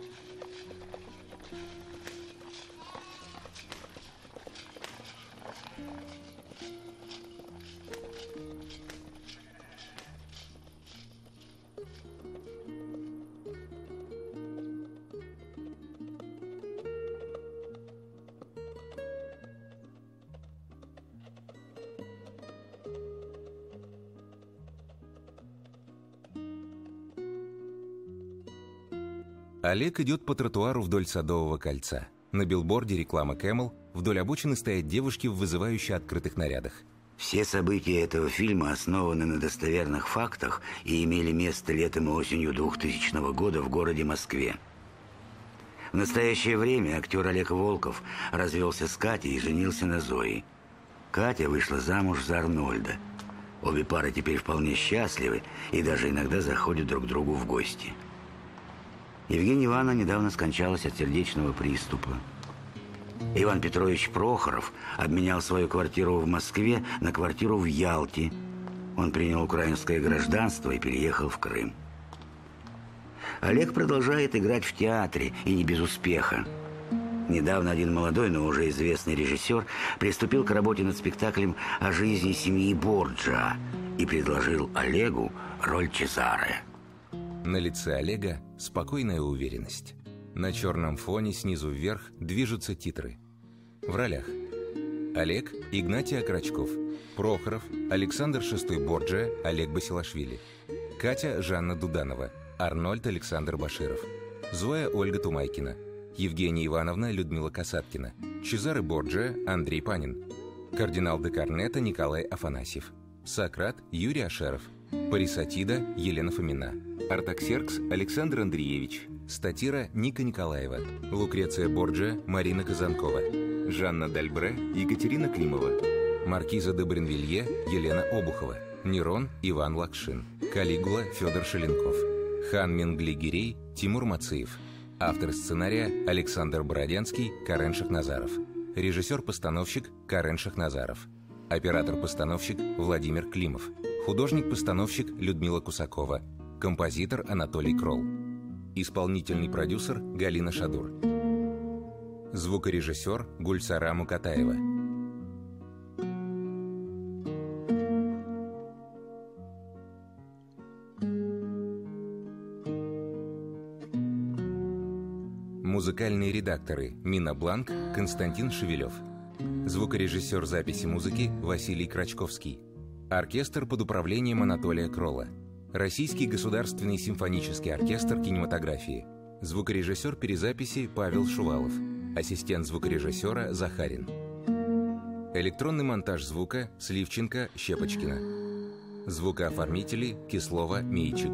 Олег идет по тротуару вдоль Садового кольца. На билборде реклама Camel, вдоль обочины стоят девушки в вызывающе открытых нарядах. Все события этого фильма основаны на достоверных фактах и имели место летом и осенью двухтысячного года в городе Москве. В настоящее время актер Олег Волков развелся с Катей и женился на Зое. Катя вышла замуж за Арнольда. Обе пары теперь вполне счастливы и даже иногда заходят друг к другу в гости. Евгения Ивановна недавно скончалась от сердечного приступа. Иван Петрович Прохоров обменял свою квартиру в Москве на квартиру в Ялте. Он принял украинское гражданство и переехал в Крым. Олег продолжает играть в театре, и не без успеха. Недавно один молодой, но уже известный режиссер приступил к работе над спектаклем о жизни семьи Борджиа и предложил Олегу роль Чезаре. На лице Олега спокойная уверенность. На черном фоне снизу вверх движутся титры. В ролях: Олег – Игнатий Окрачков, Прохоров – Александр шестой Борджиа, Олег Басилашвили, Катя – Жанна Дуданова, Арнольд Александр Баширов, Зоя Ольга Тумайкина, Евгения Ивановна Людмила Касаткина, Чезаре Борджиа Андрей Панин, кардинал де Корнетто Николай Афанасьев, Сократ Юрий Ашеров, Парисатида Елена Фомина, Артаксеркс Александр Андреевич, Статира Ника Николаева, Лукреция Борджиа Марина Казанкова, Жанна Дальбре Екатерина Климова, Маркиза де Бренвилье Елена Обухова, Нерон Иван Лакшин, Калигула Федор Шеленков, Хан Менгли-Гирей Тимур Мацеев. Автор сценария Александр Бородянский, Карен Шахназаров. Режиссер-постановщик Карен Шахназаров. Оператор-постановщик Владимир Климов. Художник-постановщик Людмила Кусакова. Композитор Анатолий Кролл. Исполнительный продюсер Галина Шадур. Звукорежиссер Гульсара Мукатаева. Музыкальные редакторы Мина Бланк, Константин Шевелев. Звукорежиссер записи музыки Василий Крачковский. Оркестр под управлением Анатолия Кролла. Российский государственный симфонический оркестр кинематографии. Звукорежиссер перезаписи Павел Шувалов. Ассистент звукорежиссера Захарин. Электронный монтаж звука Сливченко, Щепочкина. Звукооформители Кислова, Мейчик.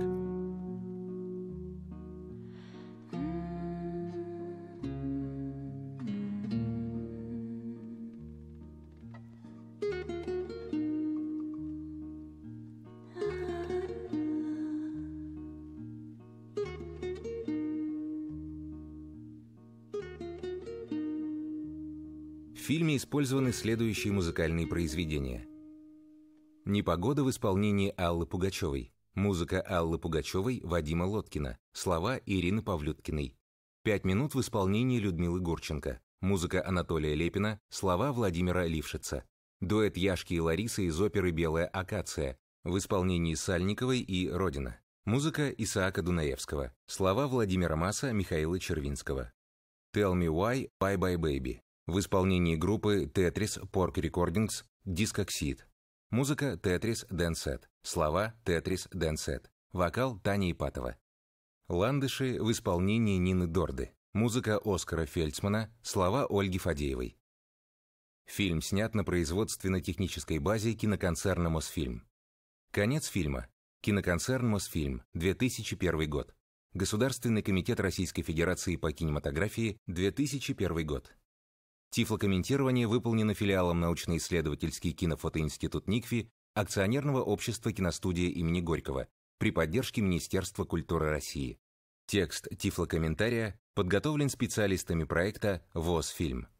В фильме использованы следующие музыкальные произведения. «Непогода» в исполнении Аллы Пугачевой. Музыка Аллы Пугачевой, Вадима Лоткина. Слова Ирины Павлюткиной. «Пять минут» в исполнении Людмилы Гурченко. Музыка Анатолия Лепина. Слова Владимира Лившица. Дуэт Яшки и Ларисы из оперы «Белая акация» в исполнении Сальниковой и Родина. Музыка Исаака Дунаевского. Слова Владимира Маса, Михаила Червинского. «Tell Me Why, Bye Bye Baby» в исполнении группы Tetris, Pork Recordings, Discoxid. Музыка Tetris, Dance Set. Слова Tetris, Dance Set. Вокал Таня Ипатова. «Ландыши» в исполнении Нины Дорды. Музыка Оскара Фельдсмана. Слова Ольги Фадеевой. Фильм снят на производственно-технической базе киноконцерна «Мосфильм». Конец фильма. Киноконцерн «Мосфильм», две тысячи первый год. Государственный комитет Российской Федерации по кинематографии, две тысячи первый год. Тифлокомментирование выполнено филиалом научно-исследовательский кинофотоинститут НИКФИ акционерного общества киностудия имени Горького при поддержке Министерства культуры России. Текст тифлокомментария подготовлен специалистами проекта ВОС-фильм.